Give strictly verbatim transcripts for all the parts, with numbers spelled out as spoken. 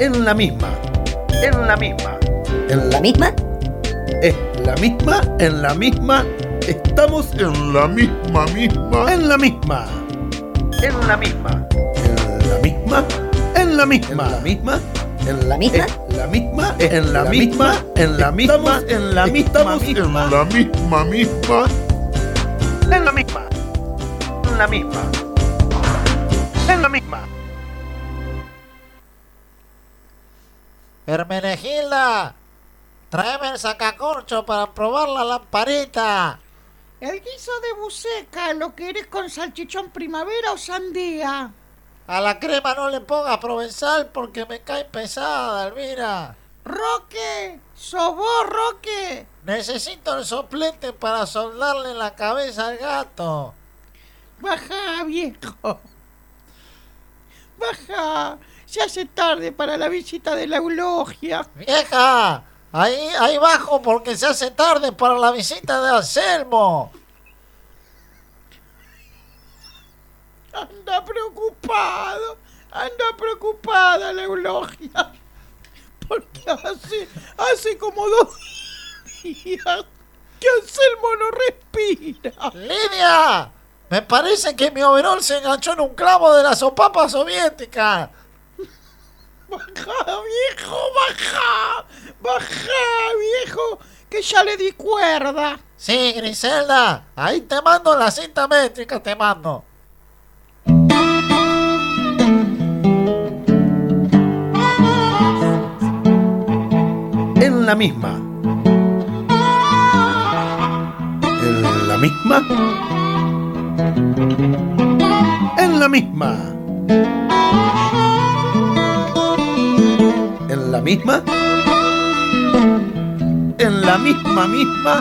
En la misma. En la misma. ¿En la misma? Es la misma, en la misma. Estamos En la misma, misma. en la misma. En la misma. En la misma. En la misma. En la misma. ¿En la misma? En la misma. En la misma. En la misma. En la misma. En la misma, misma. En la misma. En la misma. En la misma. Hermenegilda, tráeme el sacacorcho para probar la lamparita. El guiso de buceca, ¿lo querés con salchichón primavera o sandía? A la crema no le pongas provenzal porque me cae pesada, Elvira. Roque, ¿sos vos, Roque? Necesito el soplete para soldarle la cabeza al gato. Baja, viejo. Baja. Se hace tarde para la visita de la eulogia. Vieja, ahí, ahí bajo porque se hace tarde para la visita de Anselmo. Anda preocupado. Anda preocupada la eulogia. Porque hace, hace como dos días que Anselmo no respira. ¡Lidia! Me parece que mi overol se enganchó en un clavo de la sopapa soviética. Baja, viejo, baja. Baja, viejo, que ya le di cuerda. Sí, Griselda, ahí te mando la cinta métrica, te mando. En la misma. En la misma. En la misma. En la misma. En la misma misma.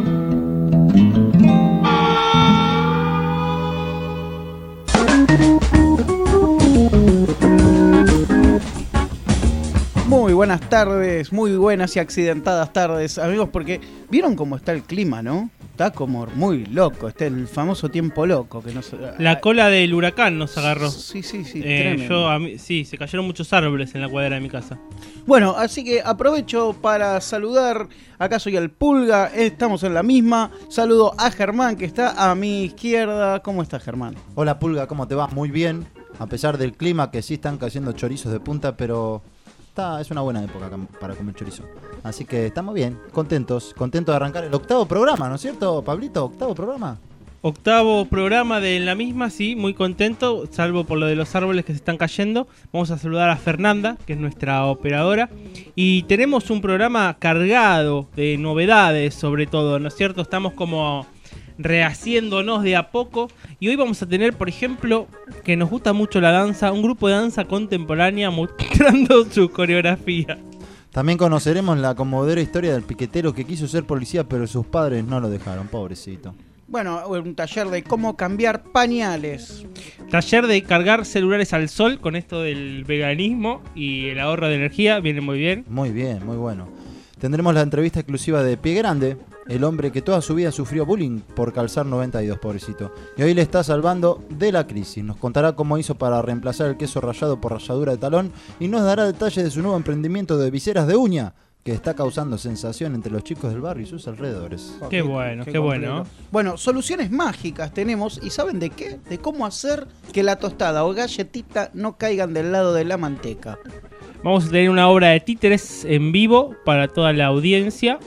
Muy buenas tardes, muy buenas y accidentadas tardes, amigos, porque vieron cómo está el clima, ¿no? Está como muy loco, está el famoso tiempo loco que nos... La cola del huracán nos agarró. Sí, sí, sí, Eh, tremendo. yo a mí, sí, se cayeron muchos árboles en la cuadra de mi casa. Bueno, así que aprovecho para saludar, acá soy el Pulga, estamos en la misma, saludo a Germán que está a mi izquierda. ¿Cómo está, Germán? Hola Pulga, ¿cómo te va? Muy bien, a pesar del clima que sí están cayendo chorizos de punta, pero está, es una buena época cam- para comer chorizo. Así que estamos bien, contentos, contentos de arrancar el octavo programa, ¿no es cierto, Pablito? ¿Octavo programa? Octavo programa de la misma, sí, muy contento, salvo por lo de los árboles que se están cayendo. Vamos a saludar a Fernanda, que es nuestra operadora. Y tenemos un programa cargado de novedades, sobre todo, ¿no es cierto? Estamos como rehaciéndonos de a poco. Y hoy vamos a tener, por ejemplo, que nos gusta mucho la danza, un grupo de danza contemporánea mostrando su coreografía. También conoceremos la conmovedora historia del piquetero que quiso ser policía, pero sus padres no lo dejaron, pobrecito. Bueno, un taller de cómo cambiar pañales. Taller de cargar celulares al sol con esto del veganismo y el ahorro de energía, viene muy bien. Muy bien, muy bueno. Tendremos la entrevista exclusiva de Pie Grande, el hombre que toda su vida sufrió bullying por calzar noventa y dos, pobrecito. Y hoy le está salvando de la crisis. Nos contará cómo hizo para reemplazar el queso rallado por ralladura de talón y nos dará detalles de su nuevo emprendimiento de viseras de uña, que está causando sensación entre los chicos del barrio y sus alrededores. Qué bueno, qué bueno. Bueno, soluciones mágicas tenemos. ¿Y saben de qué? De cómo hacer que la tostada o galletita no caigan del lado de la manteca. Vamos a tener una obra de títeres en vivo para toda la audiencia.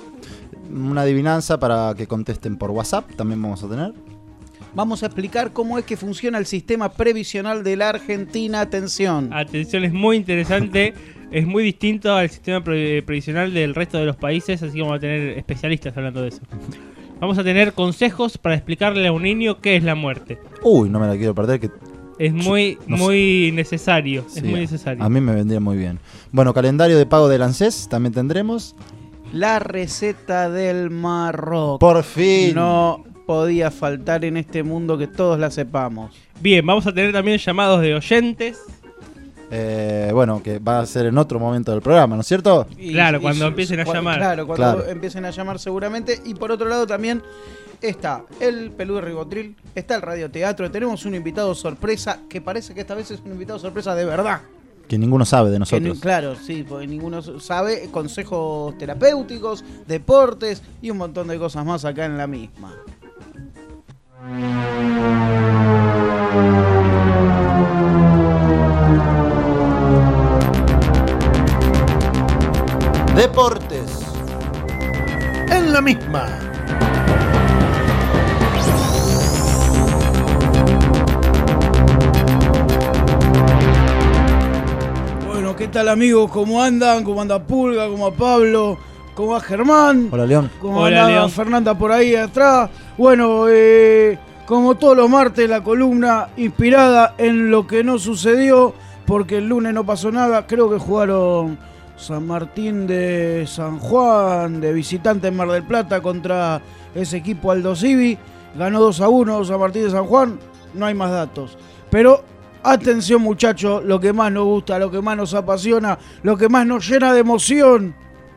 Una adivinanza para que contesten por WhatsApp, también vamos a tener. Vamos a explicar cómo es que funciona el sistema previsional de la Argentina. Atención. Atención, es muy interesante. Es muy distinto al sistema pre- previsional del resto de los países, así que vamos a tener especialistas hablando de eso. Vamos a tener consejos para explicarle a un niño qué es la muerte. Uy, no me la quiero perder, que Es muy, No sé. muy necesario. sí, es muy necesario. a mí me vendría muy bien. Bueno, calendario de pago del ANSES también tendremos. La receta del Marroco. Por fin. No podía faltar en este mundo que todos la sepamos. Bien, vamos a tener también llamados de oyentes. Eh, bueno, que va a ser en otro momento del programa, ¿no es cierto? Y- Claro, y cuando su- empiecen a cu- llamar. Claro, cuando Claro. empiecen a llamar seguramente. Y por otro lado también está el Peludo Ribotril, está el radioteatro. Tenemos un invitado sorpresa que parece que esta vez es un invitado sorpresa de verdad. Que ninguno sabe de Que nosotros. ni- claro, sí, porque ninguno sabe. Consejos terapéuticos, deportes y un montón de cosas más acá en la misma. Deportes. En la misma. Bueno, ¿qué tal amigos? ¿Cómo andan? ¿Cómo anda Pulga? ¿Cómo va Pablo? ¿Cómo va Germán? Hola, León. ¿Cómo Hola, anda León. Fernanda por ahí atrás? Bueno, eh, como todos los martes, la columna inspirada en lo que no sucedió, porque el lunes no pasó nada. Creo que jugaron San Martín de San Juan, de visitante en Mar del Plata, contra ese equipo Aldo Civi. Ganó dos a uno San Martín de San Juan. No hay más datos. Pero atención, muchachos, lo que más nos gusta, lo que más nos apasiona, lo que más nos llena de emoción,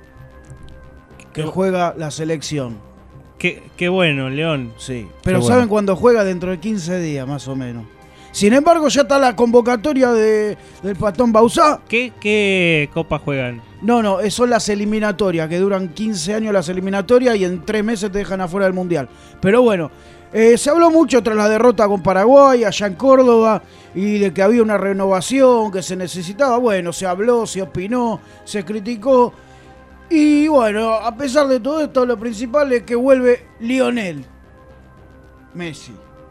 que juega la selección. Qué, qué bueno, León. Sí, pero Qué ¿saben bueno. cuándo juega? Dentro de quince días, más o menos. Sin embargo, ya está la convocatoria de, del Patón Bauzá. ¿Qué, qué copa juegan? No, no, eh, son las eliminatorias, que duran quince años las eliminatorias y en tres meses te dejan afuera del Mundial. Pero bueno, eh, se habló mucho tras la derrota con Paraguay, allá en Córdoba, y de que había una renovación, que se necesitaba. Bueno, se habló, se opinó, se criticó. Y bueno, a pesar de todo esto, lo principal es que vuelve Lionel Messi.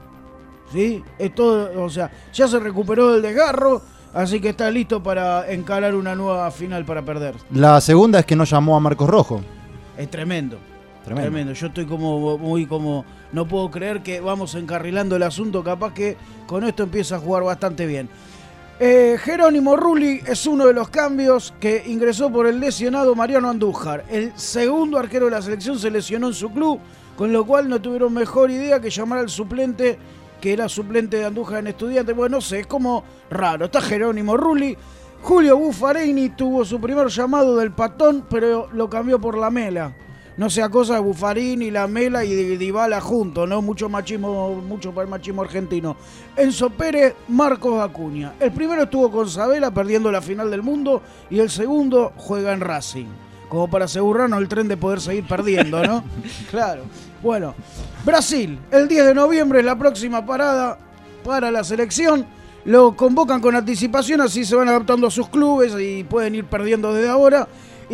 ¿Sí? Es todo, o sea, ya se recuperó del desgarro, así que está listo para encarar una nueva final para perder. La segunda es que no llamó a Marcos Rojo. Es tremendo. Tremendo. Tremendo. Yo estoy como muy como. No puedo creer que vamos encarrilando el asunto. Capaz que con esto empieza a jugar bastante bien. Eh, Jerónimo Rulli es uno de los cambios que ingresó por el lesionado Mariano Andújar. El segundo arquero de la selección se lesionó en su club, con lo cual no tuvieron mejor idea que llamar al suplente, que era suplente de Andújar en Estudiantes. Bueno, no sé, es como raro. Está Jerónimo Rulli. Julio Buffarini tuvo su primer llamado del Patón, pero lo cambió por Lamela. No sea cosa de Buffarini, Lamela y Dybala juntos, ¿no? Mucho machismo, mucho para el machismo argentino. Enzo Pérez, Marcos Acuña. El primero estuvo con Sabela perdiendo la final del mundo y el segundo juega en Racing. Como para asegurarnos el tren de poder seguir perdiendo, ¿no? Claro. Bueno, Brasil, el diez de noviembre es la próxima parada para la selección. Lo convocan con anticipación, así se van adaptando a sus clubes y pueden ir perdiendo desde ahora.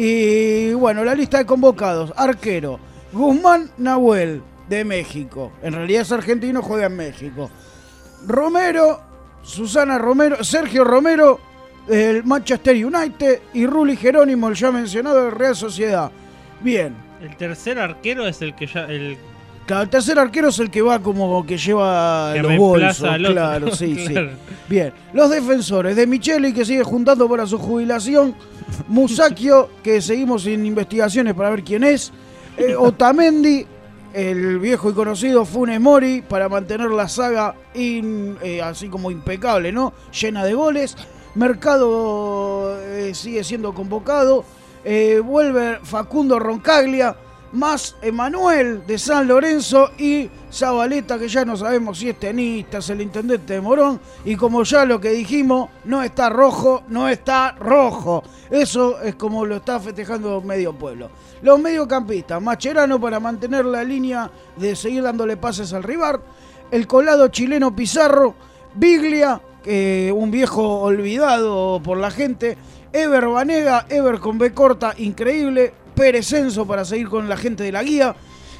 Y bueno, la lista de convocados: arquero, Guzmán Nahuel, de México. En realidad es argentino, juega en México. Romero, Susana Romero, Sergio Romero, del Manchester United. Y Rulli Jerónimo, el ya mencionado, de Real Sociedad. Bien. El tercer arquero es el que ya. El Claro, el tercer arquero es el que va como que lleva que los reemplaza bolsos. al otro. Claro, sí, Claro. sí. Bien. Los defensores: de Micheli, que sigue juntando para su jubilación. Musacchio, que seguimos sin investigaciones para ver quién es. Eh, Otamendi, el viejo y conocido Funes Mori, para mantener la saga in- eh, así como impecable, ¿no? Llena de goles. Mercado eh, sigue siendo convocado. Eh, vuelve Facundo Roncaglia, más Emanuel de San Lorenzo y Zabaleta, que ya no sabemos si es tenista, es el intendente de Morón, y como ya lo que dijimos, no está rojo, no está rojo. Eso es como lo está festejando medio pueblo. Los mediocampistas: Mascherano, para mantener la línea de seguir dándole pases al rival. El colado chileno Pizarro. Biglia, eh, un viejo olvidado por la gente. Ever Banega, Ever con B corta, increíble. Pérez Enzo, para seguir con la gente de la guía.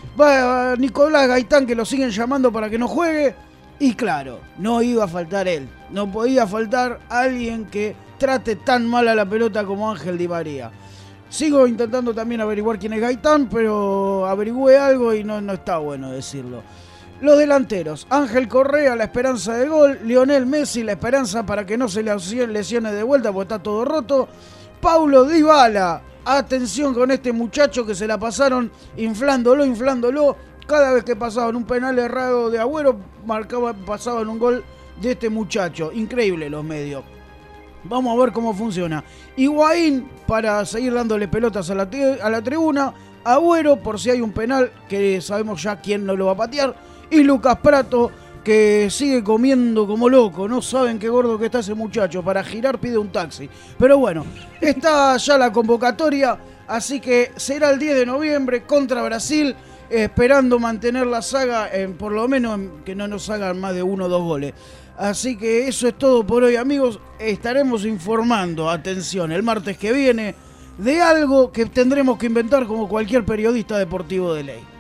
Va Nicolás Gaitán, que lo siguen llamando para que no juegue. Y claro, no iba a faltar él. No podía faltar alguien que trate tan mal a la pelota como Ángel Di María. Sigo intentando también averiguar quién es Gaitán, pero averigüé algo y no, no está bueno decirlo. Los delanteros: Ángel Correa, la esperanza de gol. Lionel Messi, la esperanza para que no se lesione de vuelta porque está todo roto. Paulo Dybala. Atención con este muchacho, que se la pasaron inflándolo, inflándolo. Cada vez que pasaban un penal errado de Agüero, marcaba, pasaban un gol de este muchacho. Increíble los medios. Vamos a ver cómo funciona. Higuaín, para seguir dándole pelotas a la, a la tribuna. Agüero, por si hay un penal, que sabemos ya quién no lo va a patear. Y Lucas Prato, que que sigue comiendo como loco. No saben qué gordo que está ese muchacho. Para girar pide un taxi. Pero bueno, está ya la convocatoria, así que será el diez de noviembre contra Brasil, eh, esperando mantener la saga, en, por lo menos en, que no nos hagan más de uno o dos goles. Así que eso es todo por hoy, amigos. Estaremos informando, atención, el martes que viene, de algo que tendremos que inventar como cualquier periodista deportivo de ley.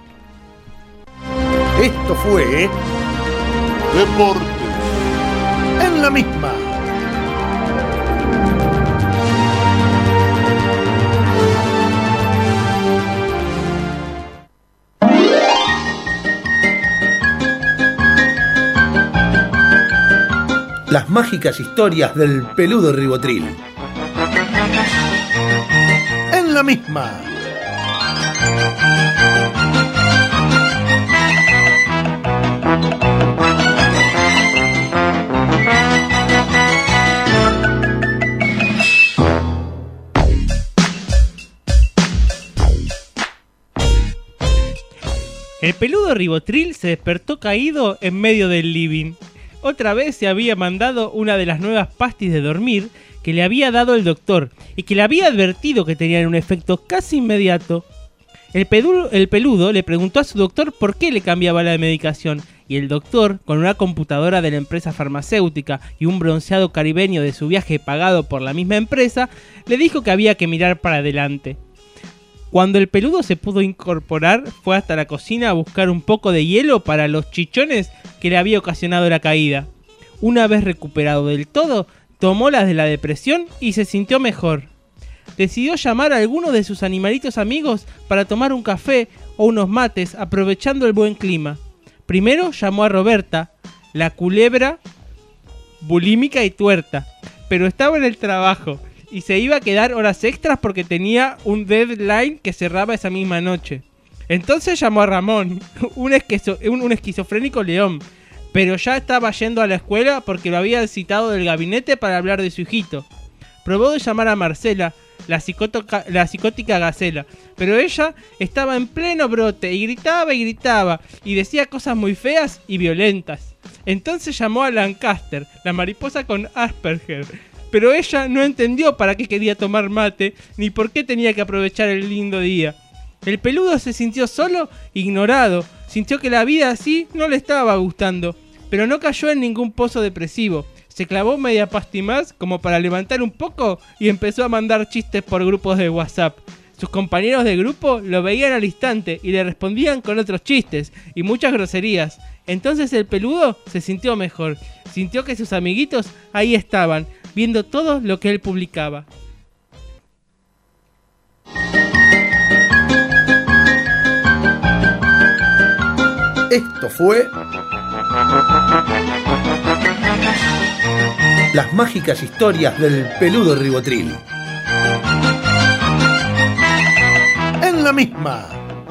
Esto fue Deportes En la Misma. Las mágicas historias del peludo Ribotril. En la Misma. El peludo Ribotril se despertó caído en medio del living. Otra vez se había mandado una de las nuevas pastis de dormir que le había dado el doctor y que le había advertido que tenían un efecto casi inmediato. El peludo, el peludo le preguntó a su doctor por qué le cambiaba la medicación y el doctor, con una computadora de la empresa farmacéutica y un bronceado caribeño de su viaje pagado por la misma empresa, le dijo que había que mirar para adelante. Cuando el peludo se pudo incorporar, fue hasta la cocina a buscar un poco de hielo para los chichones que le había ocasionado la caída. Una vez recuperado del todo, tomó las de la depresión y se sintió mejor. Decidió llamar a alguno de sus animalitos amigos para tomar un café o unos mates, aprovechando el buen clima. Primero llamó a Roberta, la culebra bulímica y tuerta, pero estaba en el trabajo y se iba a quedar horas extras porque tenía un deadline que cerraba esa misma noche. Entonces llamó a Ramón, un, esquizo, un, un esquizofrénico león, pero ya estaba yendo a la escuela porque lo habían citado del gabinete para hablar de su hijito. Probó de llamar a Marcela, la, psicótica, la psicótica gacela, pero ella estaba en pleno brote y gritaba y gritaba y decía cosas muy feas y violentas. Entonces llamó a Lancaster, la mariposa con Asperger, pero ella no entendió para qué quería tomar mate ni por qué tenía que aprovechar el lindo día. El peludo se sintió solo, ignorado, sintió que la vida así no le estaba gustando, pero no cayó en ningún pozo depresivo. Se clavó media pasti más como para levantar un poco y empezó a mandar chistes por grupos de WhatsApp. Sus compañeros de grupo lo veían al instante y le respondían con otros chistes y muchas groserías. Entonces el peludo se sintió mejor, sintió que sus amiguitos ahí estaban, viendo todo lo que él publicaba. Esto fue Las mágicas historias del peludo Ribotril. En la Misma.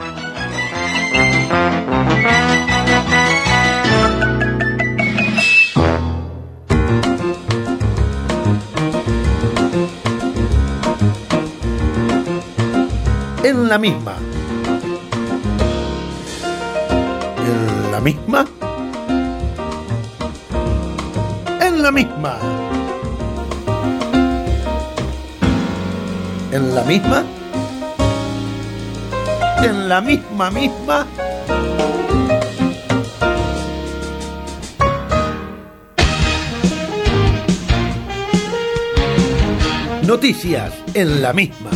En la Misma. En la Misma. En la Misma. En la Misma. En la misma misma. Noticias en la Misma.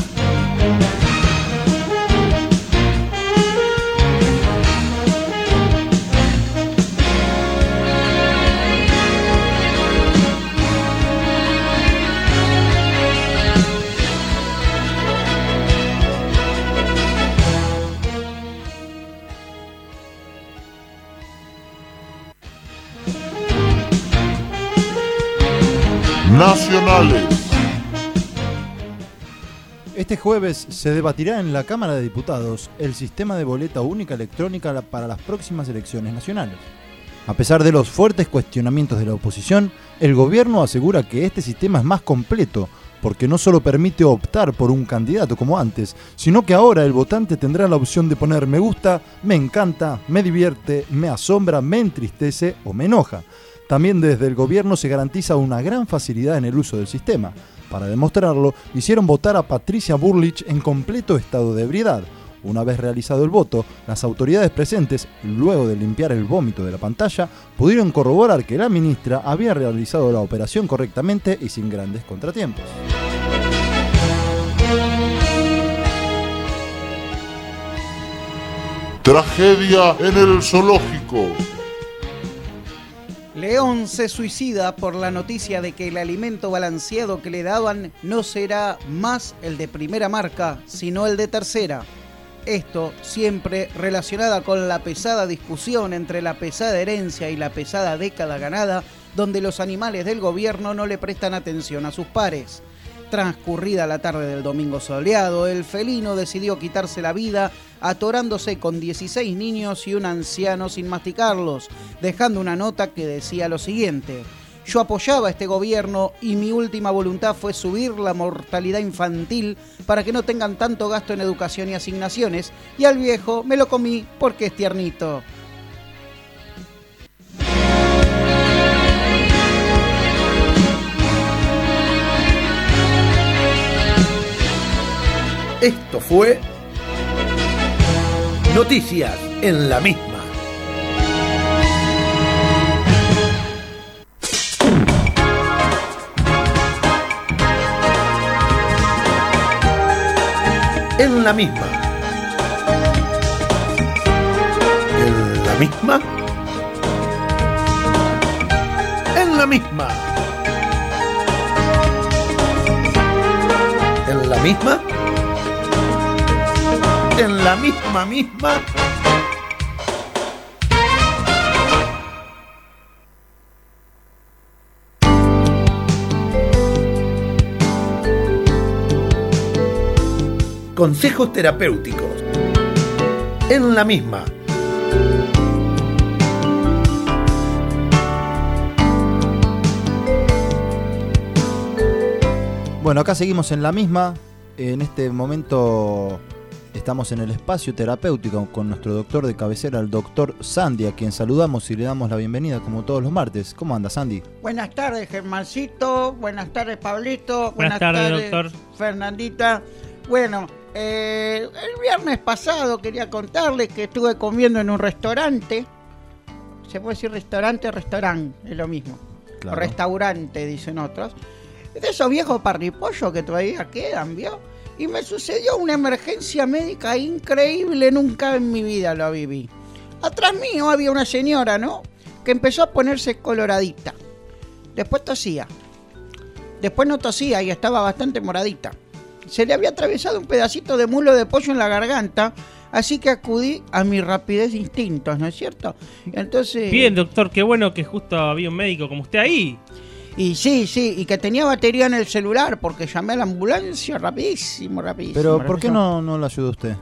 Nacionales. Este jueves se debatirá en la Cámara de Diputados el sistema de boleta única electrónica para las próximas elecciones nacionales. A pesar de los fuertes cuestionamientos de la oposición, el gobierno asegura que este sistema es más completo, porque no solo permite optar por un candidato como antes, sino que ahora el votante tendrá la opción de poner me gusta, me encanta, me divierte, me asombra, me entristece o me enoja. También desde el gobierno se garantiza una gran facilidad en el uso del sistema. Para demostrarlo, hicieron votar a Patricia Bullrich en completo estado de ebriedad. Una vez realizado el voto, las autoridades presentes, luego de limpiar el vómito de la pantalla, pudieron corroborar que la ministra había realizado la operación correctamente y sin grandes contratiempos. Tragedia en el zoológico. León se suicida por la noticia de que el alimento balanceado que le daban no será más el de primera marca, sino el de tercera. Esto siempre relacionada con la pesada discusión entre la pesada herencia y la pesada década ganada, donde los animales del gobierno no le prestan atención a sus pares. Transcurrida la tarde del domingo soleado, el felino decidió quitarse la vida atorándose con dieciséis niños y un anciano sin masticarlos, dejando una nota que decía lo siguiente: yo apoyaba a este gobierno y mi última voluntad fue subir la mortalidad infantil para que no tengan tanto gasto en educación y asignaciones, y al viejo me lo comí porque es tiernito. Esto fue Noticias en la misma. En la misma. En la misma. En la misma. En la misma. En la misma misma. Consejos terapéuticos. En la misma. Bueno, acá seguimos en la misma. En este momento estamos en el espacio terapéutico con nuestro doctor de cabecera, el doctor Sandy, a quien saludamos y le damos la bienvenida como todos los martes. ¿Cómo anda, Sandy? Buenas tardes, Germancito. Buenas tardes, Pablito. Buenas tardes, doctor. Fernandita. Bueno, eh, el viernes pasado quería contarles que estuve comiendo en un restaurante. ¿Se puede decir restaurante o restaurante? Es lo mismo. Claro. Restaurante, dicen otros. De esos viejos parripollos que todavía quedan, ¿vio? Y me sucedió una emergencia médica increíble, nunca en mi vida lo viví. Atrás mío había una señora, ¿no?, que empezó a ponerse coloradita. Después tosía. Después no tosía y estaba bastante moradita. Se le había atravesado un pedacito de muslo de pollo en la garganta, así que acudí a mi rapidez de instintos, ¿no es cierto? Entonces... Bien, doctor, qué bueno que justo había un médico como usted ahí. Y sí, sí, y que tenía batería en el celular, porque llamé a la ambulancia rapidísimo, rapidísimo. Pero, ¿por qué rapidísimo. no, no la ayuda usted?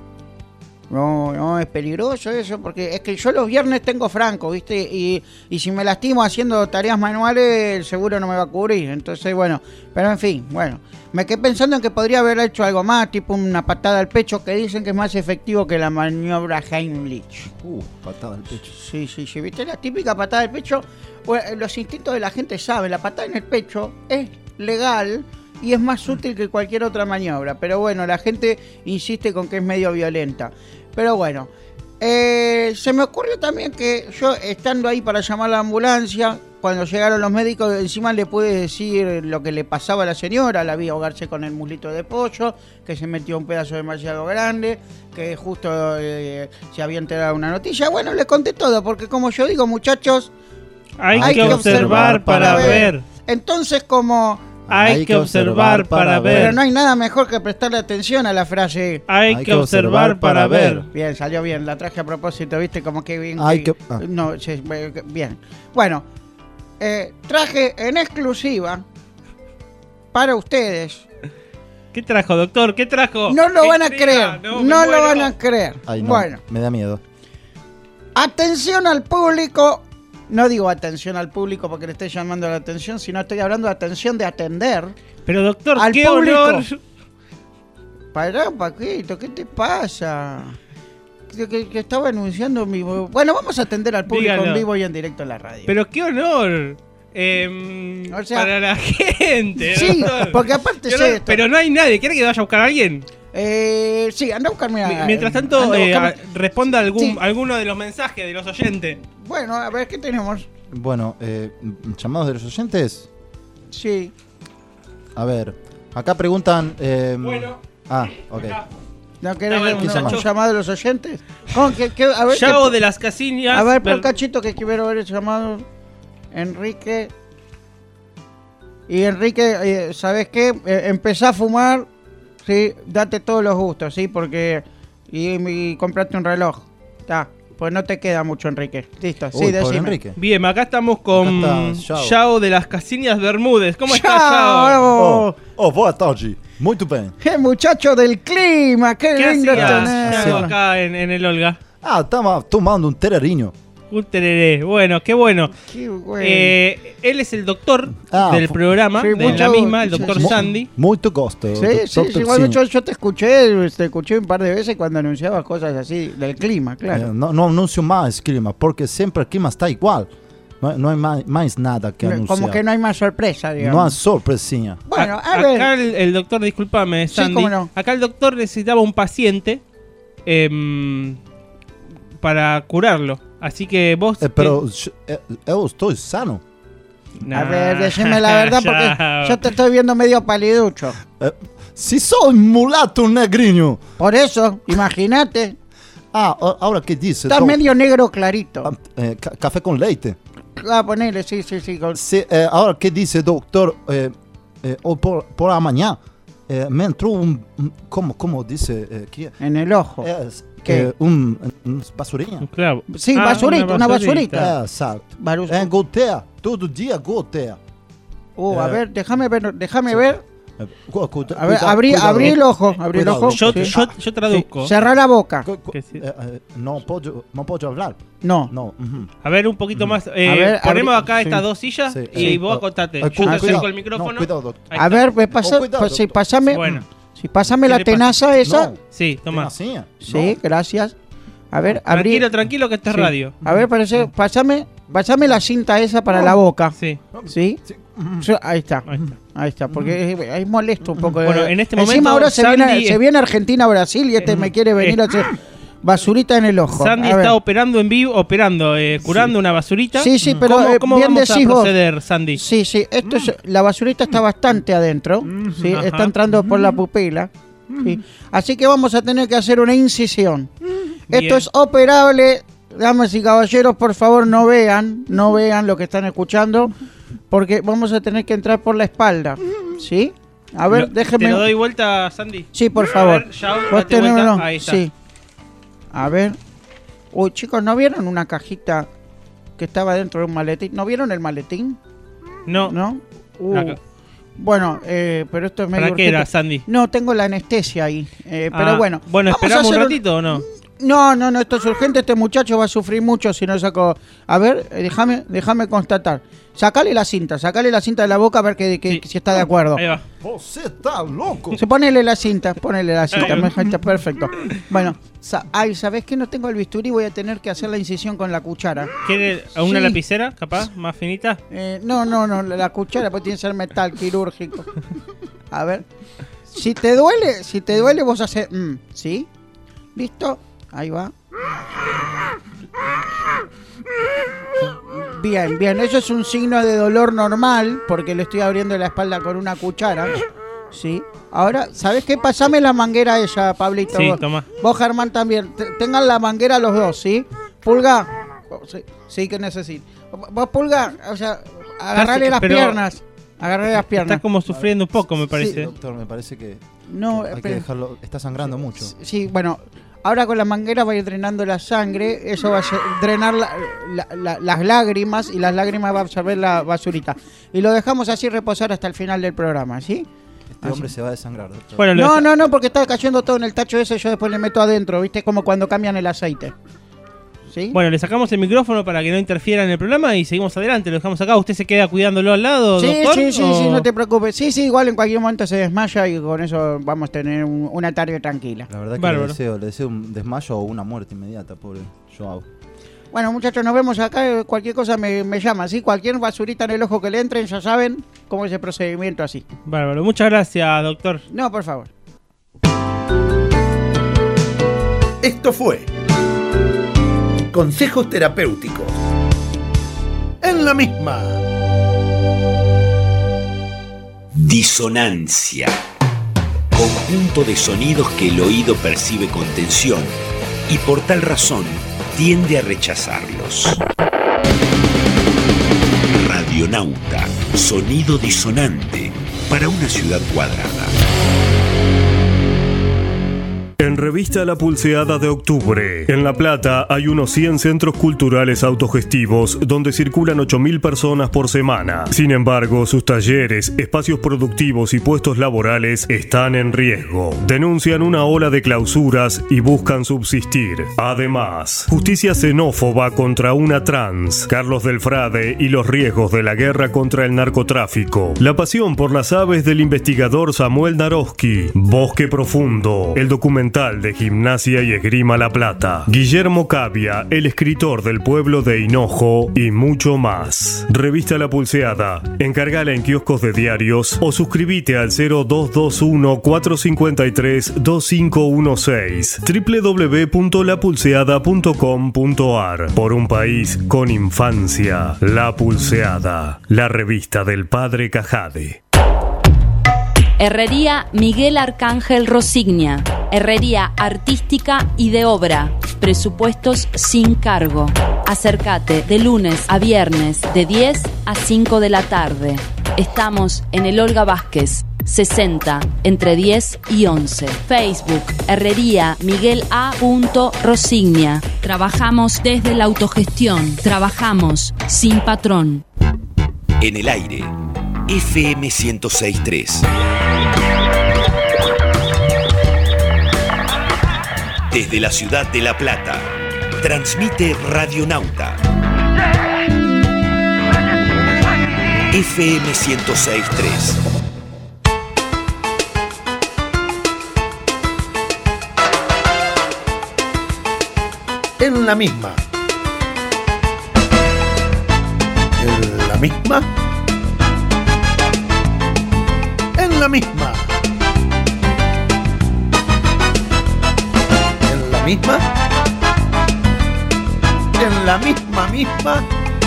No, no, es peligroso eso, porque es que yo los viernes tengo franco, ¿viste? Y, y si me lastimo haciendo tareas manuales, el seguro no me va a cubrir. Entonces, bueno, pero en fin, bueno. Me quedé pensando en que podría haber hecho algo más, tipo una patada al pecho, que dicen que es más efectivo que la maniobra Heimlich. Uh, patada al pecho. Sí, sí, sí, ¿viste? La típica patada al pecho. Bueno, los instintos de la gente saben, la patada en el pecho es legal y es más útil que cualquier otra maniobra. Pero bueno, la gente insiste con que es medio violenta. Pero bueno, eh, se me ocurrió también que yo, estando ahí para llamar a la ambulancia, cuando llegaron los médicos, encima le pude decir lo que le pasaba a la señora. La vi ahogarse con el muslito de pollo, que se metió un pedazo demasiado grande, que justo eh, se había enterado una noticia. Bueno, le conté todo, porque como yo digo, muchachos, Hay, hay que, que observar, observar para ver. ver. Entonces, como... Hay, hay que observar para ver. Pero no hay nada mejor que prestarle atención a la frase. Hay, hay que observar para ver. Bien, salió bien, la traje a propósito, ¿viste? Como que bien. Hay que... Ah. No, sí, bien. Bueno, eh, traje en exclusiva para ustedes. ¿Qué trajo, doctor? ¿Qué trajo? No lo van a Explica. creer. No, no lo van a creer. Ay, no, bueno, me da miedo. atención al público No digo atención al público porque le estoy llamando la atención, sino estoy hablando de atención de atender Pero doctor, al qué público. honor. Pará, Paquito, ¿qué te pasa? Que, que- que estaba anunciando mi... Bueno, vamos a atender al público Dígalo. en vivo y en directo en la radio. Pero qué honor. Em, O sea- para la gente. Sí, doctor. porque aparte Yo es no- esto. Pero no hay nadie. ¿Quiere que vaya a buscar a alguien? Eh, sí, anda a buscarme a... Mi- Mientras tanto, anda a eh, buscarme- a- responda algún, Sí. alguno de los mensajes de los oyentes. Bueno, a ver, ¿qué tenemos? Bueno, eh, llamados de los oyentes. Sí. A ver, acá preguntan. eh, Bueno. Ah, ok. ¿No querés A ver, un, muchacho. un llamado de los oyentes? ¿Cómo, qué- qué- a ver, Yago qué- de las Casillas. a ver, por Ver- cachito que quiero ver el llamado. Enrique. Y Enrique, eh, ¿sabes qué? Eh, empezá a fumar, sí, date todos los gustos, sí, porque... Y, y comprate un reloj. Está, pues no te queda mucho, Enrique. Listo, Uy, sí, pobre decime. Enrique. Bien, acá estamos con Acá está Yago. Yago de las Casillas Bermúdez. ¿Cómo está ¡Chao! Yago? Oh, oh, boa tarde. Muito bem. ¡Qué muchacho del clima! ¡Qué, ¿Qué lindo hacías, tenerlo! Yago, acá en, en el Olga? Ah, estaba tomando un tererinho. Un tereré. Bueno, qué bueno. Qué bueno. Eh, él es el doctor Ah, del fu- programa, sí, de mucho- la misma, el sí, doctor sí. Sandy. Muito gosto. Sí, do- sí, sí, doctor igual Sim. yo, yo te escuché, te escuché un par de veces cuando anunciabas cosas así del clima, Eh, claro. não, não anuncio mais clima, porque sempre o clima está igual. Não, não há mais, mais nada que No- anunciar. Como que no hay más sorpresa, Não há digamos. sorpresinha. Bueno, A- a ver. Acá el, el doctor, discúlpame, Sí, Sandy. cómo no. Acá el doctor necesitaba un paciente em, para curarlo. Así que vos. Eh, pero eh, eu estou sano. A ver, decime la verdad porque Ya. yo te estoy viendo medio paliducho. Eh, se sou mulato negrinho. Por eso, imagínate, Ah, a- ahora que dice? estás doc- medio negro clarito. eh, ca- café con leite. Ah, ponele, sí, sí, sí. con- Se, eh, ahora que dice doctor, eh, eh, o por, por amanhã, eh, me entrou um, um como, como dice, eh, que En el ojo. es, ¿Qué? eh, um, um basurinha. Un clavo. Sí, Ah, basurita, una basurita. É, exato. Barus- É, gotea, todo dia gotea. Uh, a eh, ver, déjame ver, déjame ver. Eh, cu- cu- A ver, cuida- abrí, cuidado. abrí el ojo, abrí el Cuidado. ojo. Yo, sí. yo, yo traduzco. Cerrá la boca. Cu- cu- Que sí. eh, eh, não posso, não posso falar. No. Não. uhum. A ver, un poquito más. eh, A ver, ponemos abrí- acá sí. estas dos sillas Sí, y sí. vos Ah, acostate. ah, Yo te cuidado. acerco el micrófono. No, cuidado, doctor. Ahí A está. ver, pues pasa, Oh, cuidado, pues, sí, doctor. pasame. Bueno. Sí, pásame ¿Qué la le pasa? tenaza esa. No. Sí, toma. Tenacinha? Sí, gracias. A ver, abrí. Tranquilo, tranquilo, que esto es Sí. radio. A ver, parece, pásame, pásame la cinta esa para la boca. Sí, ¿Sí? Sí. Uhum. Yo- ahí está. ahí está. Ahí está, porque es, es molesto un poco. Bueno, en este Encima momento, ahora se, Sandy viene, se es- viene Argentina-Brasil y este Eh, me quiere venir eh. a hacer basurita en el ojo. Sandy A ver. está operando en vivo, operando, eh, curando una basurita. Sí, sí, pero ¿Cómo, eh, cómo bien vamos a decís vos. proceder, Sandy? Sí, sí, esto es, la basurita está bastante adentro, sí, Ajá. está entrando por la pupila, sí. Así que vamos a tener que hacer una incisión. Esto Bien. es operable, damas y caballeros, por favor no vean, no vean lo que están escuchando, porque vamos a tener que entrar por la espalda, ¿sí? A ver, Lo- déjeme... ¿Te lo doy vuelta, Sandy? Sí, por A favor. ver, ya, Vos date tenés vuelta. uno. Ahí está. Sí. A ver. Uy, chicos, ¿no vieron una cajita que estaba dentro de un maletín? ¿No vieron el maletín? No. ¿No? Uh, Acá. Bueno, eh, pero esto es medio ¿Para qué era, urgente. Sandy? No, tengo la anestesia ahí. eh, pero Ah, bueno. Bueno, vamos a ¿esperamos un hacer ratito o no? No, no, no, esto es urgente. Este muchacho va a sufrir mucho si no saco... A ver, eh, déjame déjame constatar. Sacale la cinta, sacale la cinta de la boca a ver que, que- Sí. si está de acuerdo. Ahí va. Você tá louco? Se ponele la cinta, ponele la cinta, Ahí va. me- está perfecto. Bueno, sa- ay, ¿sabés qué? No tengo el bisturí, voy a tener que hacer la incisión con la cuchara. ¿Quiere una Sí. lapicera, capaz, más finita? Eh, no, no, no, la, la cuchara pues tiene que ser metal quirúrgico. A ver. Si te duele, si te duele vos haces... mm, ¿sí? ¿Listo? Ahí va. Bien, bien, eso es un signo de dolor normal, porque le estoy abriendo la espalda con una cuchara. Sí. Ahora, ¿sabés qué? Pasame la manguera esa, Pablito. Sí, vos, toma. vos, Germán, también. T- tengan la manguera los dos, ¿sí? Pulga. Oh, sí, sí, que necesito. Vos, Pulga, o sea, agarrale las pero- piernas. Agarrale las piernas. Está como sufriendo un poco, me parece. Doctor, me parece que No, hay que espera. dejarlo. Está sangrando mucho. Sí, bueno, ahora con la manguera va a ir drenando la sangre, eso va a ser- drenar la- la- la- las lágrimas y las lágrimas va a absorber la basurita. Y lo dejamos así reposar hasta el final del programa, ¿sí? Este hombre se va a desangrar, doctor. Bueno, lo No, deja- no, no, porque está cayendo todo en el tacho ese, yo después le meto adentro, ¿viste? Como cuando cambian el aceite. ¿Sí? Bueno, le sacamos el micrófono para que no interfiera en el programa y seguimos adelante. Lo dejamos acá. ¿Usted se queda cuidándolo al lado, Sí, doctor? sí, sí, o- sí, no te preocupes. Sí, sí, igual en cualquier momento se desmaya y con eso vamos a tener un- una tarde tranquila. La verdad que le Bárbaro. deseo, le deseo un desmayo o una muerte inmediata, pobre Joao. Bueno, muchachos, nos vemos acá. Cualquier cosa me, me llama, ¿sí? Cualquier basurita en el ojo que le entren, ya saben cómo es el procedimiento así. Bárbaro. Muchas gracias, doctor. No, por favor. Esto fue Consejos Terapéuticos. En la misma. Disonancia. Conjunto de sonidos que el oído percibe con tensión y por tal razón tiende a rechazarlos. Radionauta. Sonido disonante para una ciudad cuadrada. En Revista La Pulseada de octubre, en La Plata hay unos cien centros culturales autogestivos donde circulan ocho mil personas por semana. Sin embargo, sus talleres, espacios productivos y puestos laborales están en riesgo. Denuncian una ola de clausuras y buscan subsistir. Además, justicia xenófoba contra una trans, Carlos del Frade y los riesgos de la guerra contra el narcotráfico. La pasión por las aves del investigador Samuel Naroski. Bosque Profundo, el documental de Gimnasia y Esgrima La Plata. Guillermo Cavia, el escritor del pueblo de Hinojo y mucho más. Revista La Pulseada. Encargala en kioscos de diarios o suscríbete al cero dos dos uno, cuatro cinco tres, dos cinco uno seis. doble u doble u doble u punto la pulseada punto com punto a r. Por un país con infancia. La Pulseada. La revista del padre Cajade. Herrería Miguel Arcángel Rosignia. Herrería artística y de obra. Presupuestos sin cargo. Acércate de lunes a viernes de diez a cinco de la tarde. Estamos en el Olga Vázquez, sesenta, entre diez y once. Facebook, Herrería Miguel A. Rosignia. Trabajamos desde la autogestión. Trabajamos sin patrón. En el aire, F M ciento seis punto tres. Desde la ciudad de La Plata, transmite Radionauta. F M ciento seis punto tres. En la misma. En la misma. En la misma. En la misma. En la misma misma.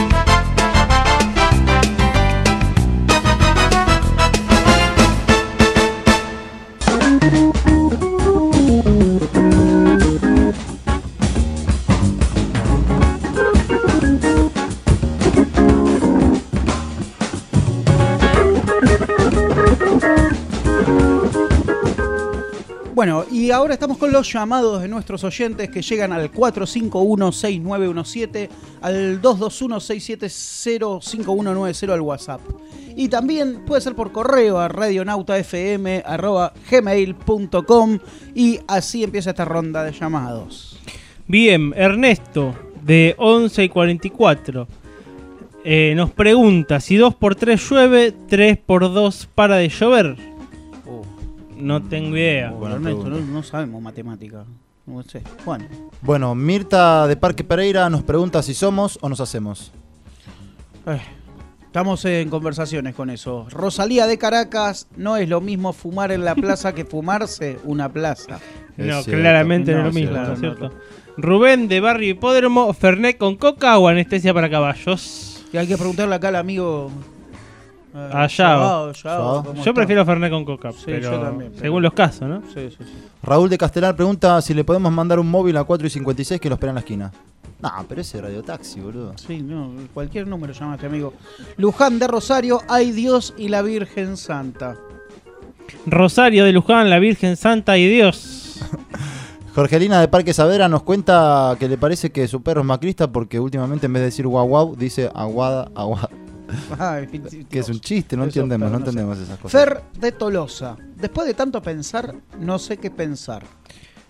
Bueno, y ahora estamos con los llamados de nuestros oyentes que llegan al cuatro cinco uno, seis nueve uno siete, al dos dos uno, seis siete cero, cinco uno nueve cero al WhatsApp. Y también puede ser por correo a radionautafm arroba gmail punto com y así empieza esta ronda de llamados. Bien, Ernesto, de once y cuarenta y cuatro, eh, nos pregunta si dos por tres llueve, tres por dos para de llover. No tengo idea. Bueno, Ernesto, no, no sabemos matemática. No sé. Bueno. Bueno, Mirta de Parque Pereira nos pregunta si somos o nos hacemos. Eh, estamos en conversaciones con eso. Rosalía de Caracas, no es lo mismo fumar en la plaza que fumarse una plaza. No, Es cierto. claramente no, No, es lo mismo, claro, ¿no es no, cierto? Rubén de Barrio Hipódromo, Fernet con coca o anestesia para caballos. Y hay que preguntarle acá al amigo. eh, A Yao. Yao, Yao, Yao. ¿cómo Yo está? prefiero Fernet con coca, Sí, pero yo también, pero- según los casos, ¿no? Sí, sí, sí. Raúl de Castelar pregunta si le podemos mandar un móvil a cuatro y cincuenta y seis que lo espera en la esquina. No, pero ese es radiotaxi, boludo. Sí, no, cualquier número llamaste, amigo. Luján de Rosario, ay Dios y la Virgen Santa. Rosario de Luján, la Virgen Santa y Dios. Jorgelina de Parque Savera nos cuenta que le parece que su perro es macrista porque últimamente en vez de decir guau guau dice aguada, aguada. Ay, Que es un chiste, no Eso, entendemos, pero no no sé. entendemos esas cosas. Fer de Tolosa. Después de tanto pensar, no sé qué pensar.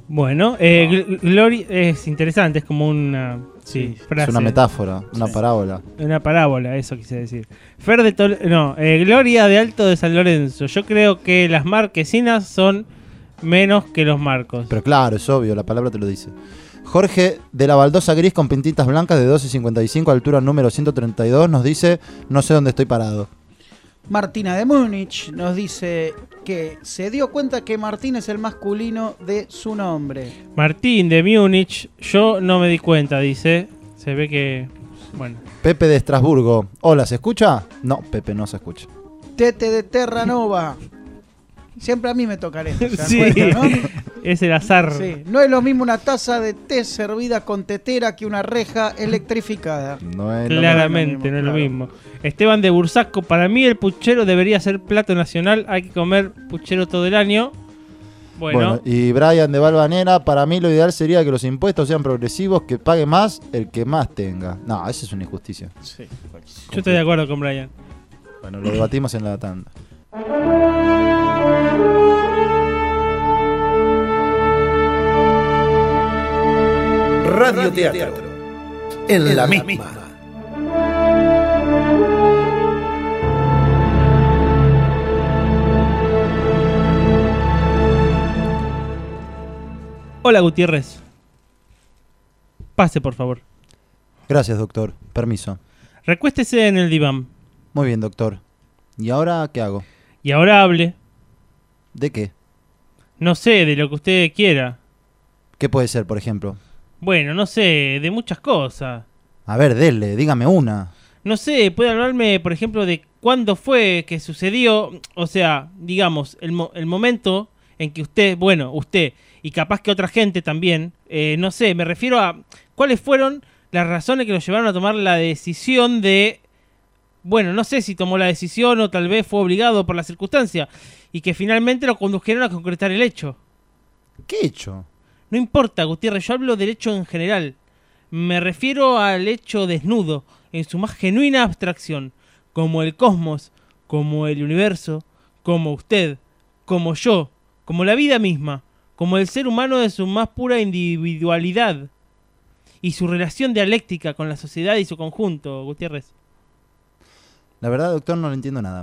Bueno, eh, Gl- Gloria es interesante, es como una sí, frase. Es una metáfora, una Sí. parábola. Una parábola, eso quise decir. Fer de Tol- no, eh, Gloria de Alto de San Lorenzo. Yo creo que las marquesinas son menos que los marcos. Pero claro, es obvio, la palabra te lo dice. Jorge de la baldosa gris con pintitas blancas de doce cincuenta y cinco, altura número ciento treinta y dos, nos dice, no sé dónde estoy parado. Martina de Múnich nos dice que se dio cuenta que Martín es el masculino de su nombre. Martín de Múnich, yo no me di cuenta, dice. Se ve que... Bueno. Pepe de Estrasburgo, hola, ¿se escucha? No, Pepe, no se escucha. Tete de Terranova. Siempre a mí me tocan esto, ¿se dan Sí, cuenta, no? es el azar. Sí, no es lo mismo una taza de té servida con tetera que una reja electrificada. No es Claramente, no es lo mismo. Esteban de Bursaco, para mí el puchero debería ser plato nacional, hay que comer puchero todo el año. Bueno, Bueno, y Brian de Valvanera, para mí lo ideal sería que los impuestos sean progresivos, que pague más el que más tenga. No, eso es una injusticia. Sí. yo estoy de acuerdo con Brian. Bueno, lo debatimos en la tanda. Radioteatro. En la misma. Hola Gutiérrez. Pase, por favor. Gracias, doctor. Permiso. Recuéstese en el diván. Muy bien, doctor. ¿Y ahora qué hago? Y ahora hable. ¿De qué? No sé, de lo que usted quiera. ¿Qué puede ser, por ejemplo? Bueno, no sé, de muchas cosas. A ver, dele, dígame una. No sé, puede hablarme, por ejemplo, de cuándo fue que sucedió, o sea, digamos, el, mo- el momento en que usted, bueno, usted, y capaz que otra gente también, eh, no sé, me refiero a cuáles fueron las razones que lo llevaron a tomar la decisión de, bueno, no sé si tomó la decisión o tal vez fue obligado por la circunstancia, y que finalmente lo condujeron a concretar el hecho. ¿Qué hecho? No importa, Gutiérrez, yo hablo del hecho en general. Me refiero al hecho desnudo, en su más genuina abstracción, como el cosmos, como el universo, como usted, como yo, como la vida misma, como el ser humano de su más pura individualidad y su relación dialéctica con la sociedad y su conjunto, Gutiérrez. La verdad, doctor, no le entiendo nada.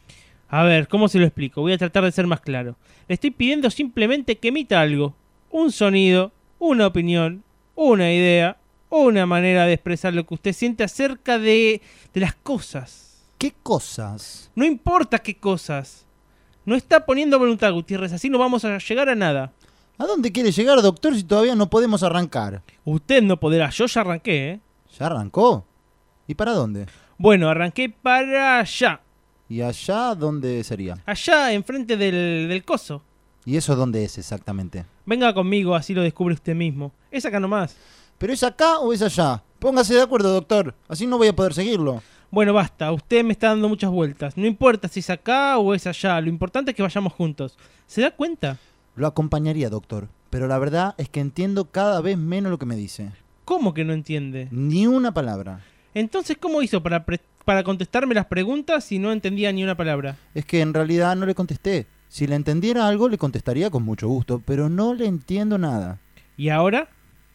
A ver, ¿cómo se lo explico? Voy a tratar de ser más claro. Le estoy pidiendo simplemente que emita algo, un sonido, una opinión, una idea, una manera de expresar lo que usted siente acerca de, de las cosas. ¿Qué cosas? No importa qué cosas. No está poniendo voluntad, Gutiérrez, así no vamos a llegar a nada. ¿A dónde quiere llegar, doctor, si todavía no podemos arrancar? Usted no podrá, yo ya arranqué, ¿eh? ¿Ya arrancó? ¿Y para dónde? Bueno, arranqué para allá. ¿Y allá dónde sería? Allá, enfrente del, del coso. ¿Y eso dónde es exactamente? Venga conmigo, así lo descubre usted mismo. Es acá nomás. ¿Pero es acá o es allá? Póngase de acuerdo, doctor. Así no voy a poder seguirlo. Bueno, basta. Usted me está dando muchas vueltas. No importa si es acá o es allá. Lo importante es que vayamos juntos. ¿Se da cuenta? Lo acompañaría, doctor. Pero la verdad es que entiendo cada vez menos lo que me dice. ¿Cómo que no entiende? Ni una palabra. Entonces, ¿cómo hizo para, pre- para contestarme las preguntas si no entendía ni una palabra? Es que en realidad no le contesté. Si le entendiera algo, le contestaría con mucho gusto, pero no le entiendo nada. ¿Y ahora?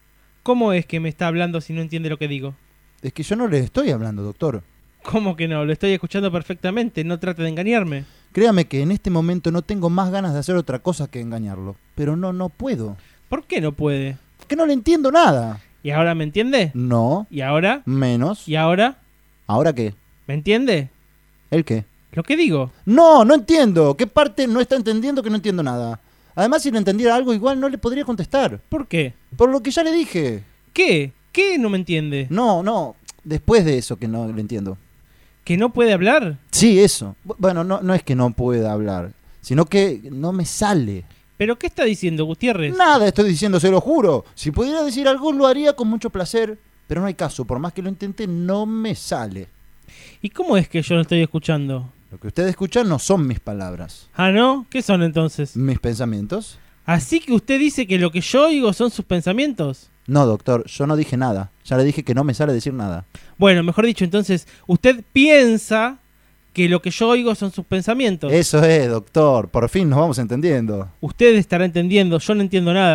¿Cómo es que me está hablando si no entiende lo que digo? Es que yo no le estoy hablando, doctor. ¿Cómo que no? Lo estoy escuchando perfectamente. No trate de engañarme. Créame que en este momento no tengo más ganas de hacer otra cosa que engañarlo. Pero no, no puedo. ¿Por qué no puede? Que no le entiendo nada. ¿Y ahora me entiende? No. ¿Y ahora? Menos. ¿Y ahora? ¿Ahora qué? ¿Me entiende? ¿El qué? ¿Lo que digo? No, no entiendo. ¿Qué parte no está entendiendo que no entiendo nada? Además, si le entendiera algo igual no le podría contestar. ¿Por qué? Por lo que ya le dije. ¿Qué? ¿Qué no me entiende? No, no. Después de eso que no le entiendo. ¿Que no puede hablar? Sí, eso. Bu- Bueno, no, no es que no pueda hablar, sino que no me sale. ¿Pero qué está diciendo, Gutiérrez? Nada estoy diciendo, se lo juro. Si pudiera decir algo, lo haría con mucho placer. Pero no hay caso. Por más que lo intente, no me sale. ¿Y cómo es que yo no estoy escuchando? Lo que usted escucha no son mis palabras. ¿Ah, no? ¿Qué son entonces? ¿Mis pensamientos? ¿Así que usted dice que lo que yo oigo son sus pensamientos? No, doctor, yo no dije nada. Ya le dije que no me sale decir nada. Bueno, mejor dicho, entonces, usted piensa que lo que yo oigo son sus pensamientos. Eso es, doctor. Por fin nos vamos entendiendo. Usted estará entendiendo, yo no entiendo nada.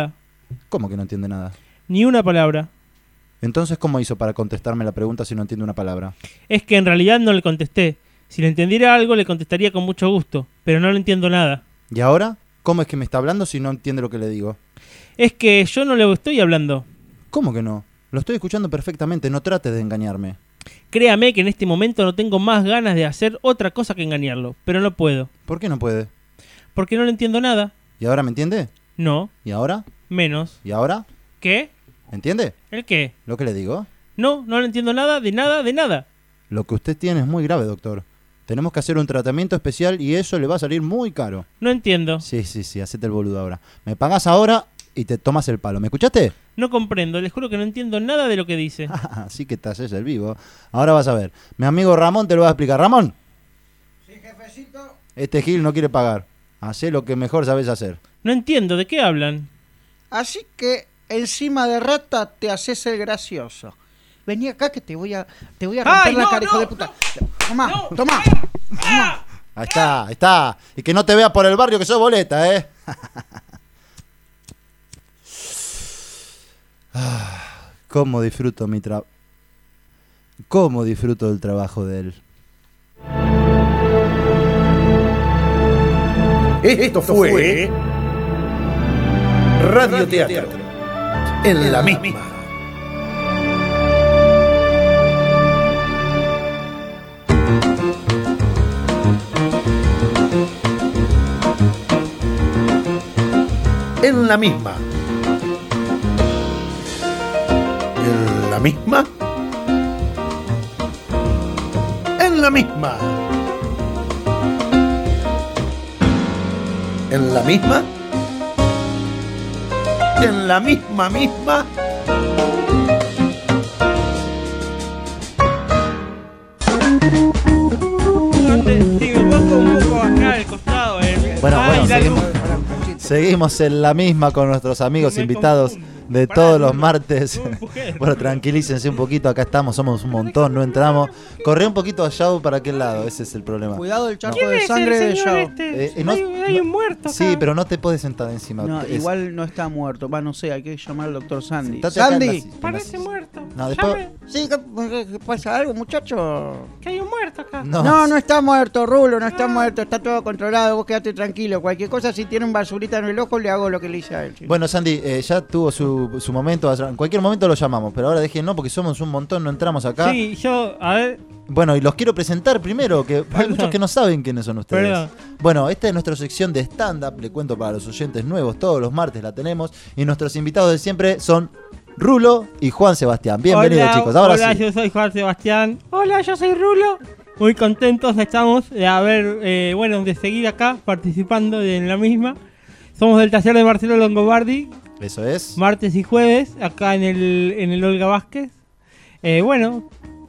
¿Cómo que no entiende nada? Ni una palabra. Entonces, ¿cómo hizo para contestarme la pregunta si no entiende una palabra? Es que en realidad no le contesté. Si le entendiera algo, le contestaría con mucho gusto, pero no le entiendo nada. ¿Y ahora? ¿Cómo es que me está hablando si no entiende lo que le digo? Es que yo no le estoy hablando. ¿Cómo que no? Lo estoy escuchando perfectamente, no trate de engañarme. Créame que en este momento no tengo más ganas de hacer otra cosa que engañarlo, pero no puedo. ¿Por qué no puede? Porque no le entiendo nada. ¿Y ahora me entiende? No. ¿Y ahora? Menos. ¿Y ahora? ¿Qué? ¿Entiende? ¿El qué? ¿Lo que le digo? No, no le entiendo nada, de nada, de nada. Lo que usted tiene es muy grave, doctor. Tenemos que hacer un tratamiento especial y eso le va a salir muy caro. No entiendo. Sí, sí, sí, hacete el boludo ahora. Me pagas ahora y te tomas el palo. ¿Me escuchaste? No comprendo, les juro que no entiendo nada de lo que dice. Así que te haces el vivo. Ahora vas a ver. Mi amigo Ramón te lo va a explicar. Ramón. Sí, jefecito. Este Gil no quiere pagar. Hacé lo que mejor sabes hacer. No entiendo, ¿de qué hablan? Así que encima de rata te haces el gracioso. Vení acá que te voy a te voy a romper Ay, la no, cara, hijo no, de puta. no, Tomá, no, tomá. ¡Ah! Ahí está, ahí está. Y que no te vea por el barrio que sos boleta, ¿eh? Ah, cómo disfruto mi trabajo. Cómo disfruto del trabajo de él. Esto fue Radio Teatro en la misma. En la misma. En la misma. En la misma. En la misma. En la misma misma. Si me pongo un poco acá al costado, eh. Bueno, Ay, bueno, la seguimos, luz. seguimos en la misma con nuestros amigos Me invitados confundo. de Pará, todos no, los no, martes. no me empujé. Bueno, tranquilícense un poquito, acá estamos, somos un montón, no entramos. Corre un poquito allá o para aquel lado, ese es el problema. Cuidado el charco ¿Quién de es sangre el de señor Yao. este? Eh, eh, no- hay, hay un muerto acá. Sí, pero no te puedes sentar encima. No, Es- igual no está muerto. Va, no sé, hay que llamar al doctor Sandy. sentate acá en la Sandy. silla. Parece muerto. No, después- Llame, Sí, ¿qué, qué pasa? ¿Algo, muchacho? que hay un muerto acá. No. No, no está muerto, Rulo, no está muerto, está todo controlado, vos quedate tranquilo. Cualquier cosa, si tiene un basurita en el ojo, le hago lo que le hice a él. chico. Bueno, Sandy, eh, ya tuvo su, su momento. En cualquier momento lo llamamos, pero ahora dejen no, porque somos un montón, no entramos acá. Sí, yo, a ver, Bueno, y los quiero presentar primero, que hay Perdón. muchos que no saben quiénes son ustedes. Perdón. Bueno, esta es nuestra sección de stand-up, le cuento para los oyentes nuevos, todos los martes la tenemos, y nuestros invitados de siempre son Rulo y Juan Sebastián. Bienvenidos, hola, chicos. Ahora hola, sí. yo soy Juan Sebastián. Hola, yo soy Rulo. Muy contentos estamos de haber, eh, bueno, de seguir acá participando de- en la misma. Somos del taller de Marcelo Longobardi, Eso es. martes y jueves, acá en el, en el Olga Vázquez. Eh, bueno,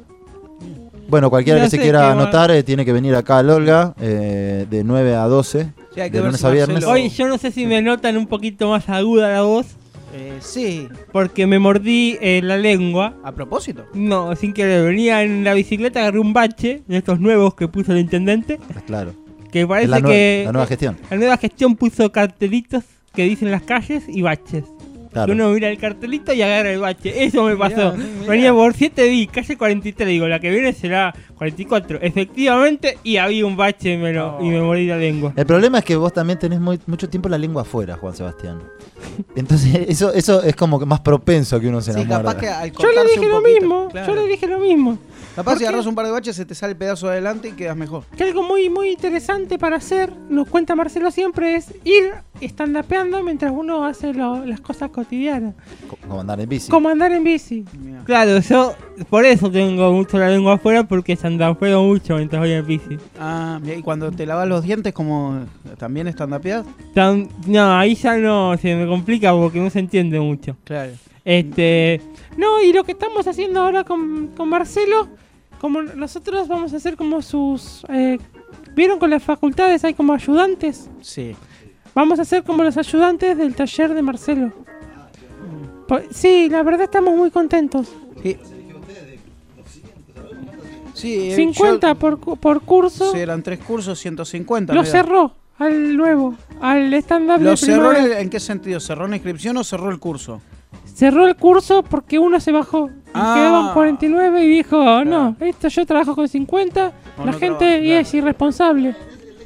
Bueno, cualquiera No que se sé quiera qué va- anotar eh, tiene que venir acá al Olga eh, de nueve a doce, Sí, hay que de ver lunes si a viernes. Marcelo- hoy yo no sé si me notan un poquito más aguda la voz, Eh, sí, porque me mordí eh, la lengua. a propósito. No, sin querer, venía en la bicicleta, agarré un bache de estos nuevos que puso el intendente. Pues claro. Que Es parece la, nue- que la nueva gestión. la nueva gestión puso cartelitos que dicen las calles y baches. Claro. Que uno mira el cartelito y agarra el bache. Eso me pasó. Mirá, mirá. Venía por siete B, calle cuarenta y tres. Digo, la que viene será cuarenta y cuatro. Efectivamente, y había un bache y me, lo- y me morí la lengua. El problema es que vos también tenés muy- mucho tiempo la lengua afuera, Juan Sebastián. Entonces, eso eso es como que más propenso a que uno se Sí, enamore. capaz que al Yo le cortarse dije un lo poquito, mismo. claro. Yo le dije lo mismo. Capaz ¿Por si qué? agarras un par de baches se te sale el pedazo adelante y quedas mejor. Que algo muy, muy interesante para hacer, nos cuenta Marcelo siempre, es ir estandapeando mientras uno hace lo- las cosas cotidianas. Co- Como andar en bici. Como andar en bici. Mirá. Claro, yo por eso tengo mucho la lengua afuera, porque estandapeo mucho mientras voy en bici. Ah, mirá, y cuando te lavas los dientes, como también estandapeás. Tan- no, ahí ya no se me complica porque no se entiende mucho. Claro. Este, no, y lo que estamos haciendo ahora con, con Marcelo, como nosotros vamos a ser como sus... eh, ¿vieron con las facultades hay como ayudantes? Sí. Vamos a ser como los ayudantes del taller de Marcelo. Po- Sí, la verdad estamos muy contentos. Sí. Sí, eh, cincuenta por, cu- por yo- curso. sí, eran tres cursos, ciento cincuenta. Lo mirá. cerró. al nuevo, al stand-up de ¿Lo cerró primavera. en, en qué sentido? ¿Cerró la inscripción o cerró el curso? Cerró el curso porque uno se bajó. Y Ah. quedaban cuarenta y nueve y dijo, no, esto yo trabajo con cincuenta, No, la no gente trabaja, claro. es irresponsable.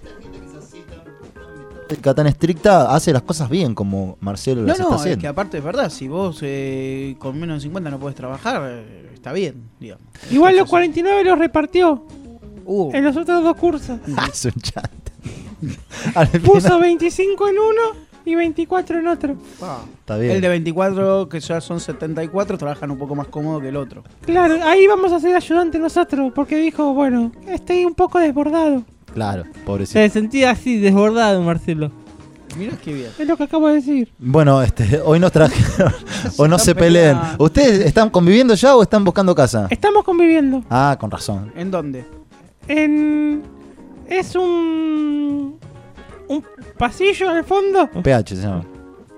Tan estricta hace las cosas bien como Marcelo No, las no, está es haciendo. que aparte es verdad, si vos eh, con menos de cincuenta no podés trabajar, eh, está bien, digamos. Igual los Entonces, cuarenta y nueve los repartió Uh, en los otros dos cursos. Ah, es un chante. Al Puso final- veinticinco en uno y veinticuatro en otro. ah. Está bien. El de veinticuatro, que ya son setenta y cuatro, trabajan un poco más cómodo que el otro. Claro, ahí vamos a ser ayudante nosotros, porque dijo, bueno, estoy un poco desbordado. Claro, pobrecito. Se sentía así, desbordado, Marcelo. Mirá qué bien. Es lo que acabo de decir. Bueno, este, hoy nos trajeron. o no están se peleen. peleando. ¿Ustedes están conviviendo ya o están buscando casa? Estamos conviviendo Ah, con razón. ¿En dónde? en... Es un... Un pasillo al fondo. P H se llama.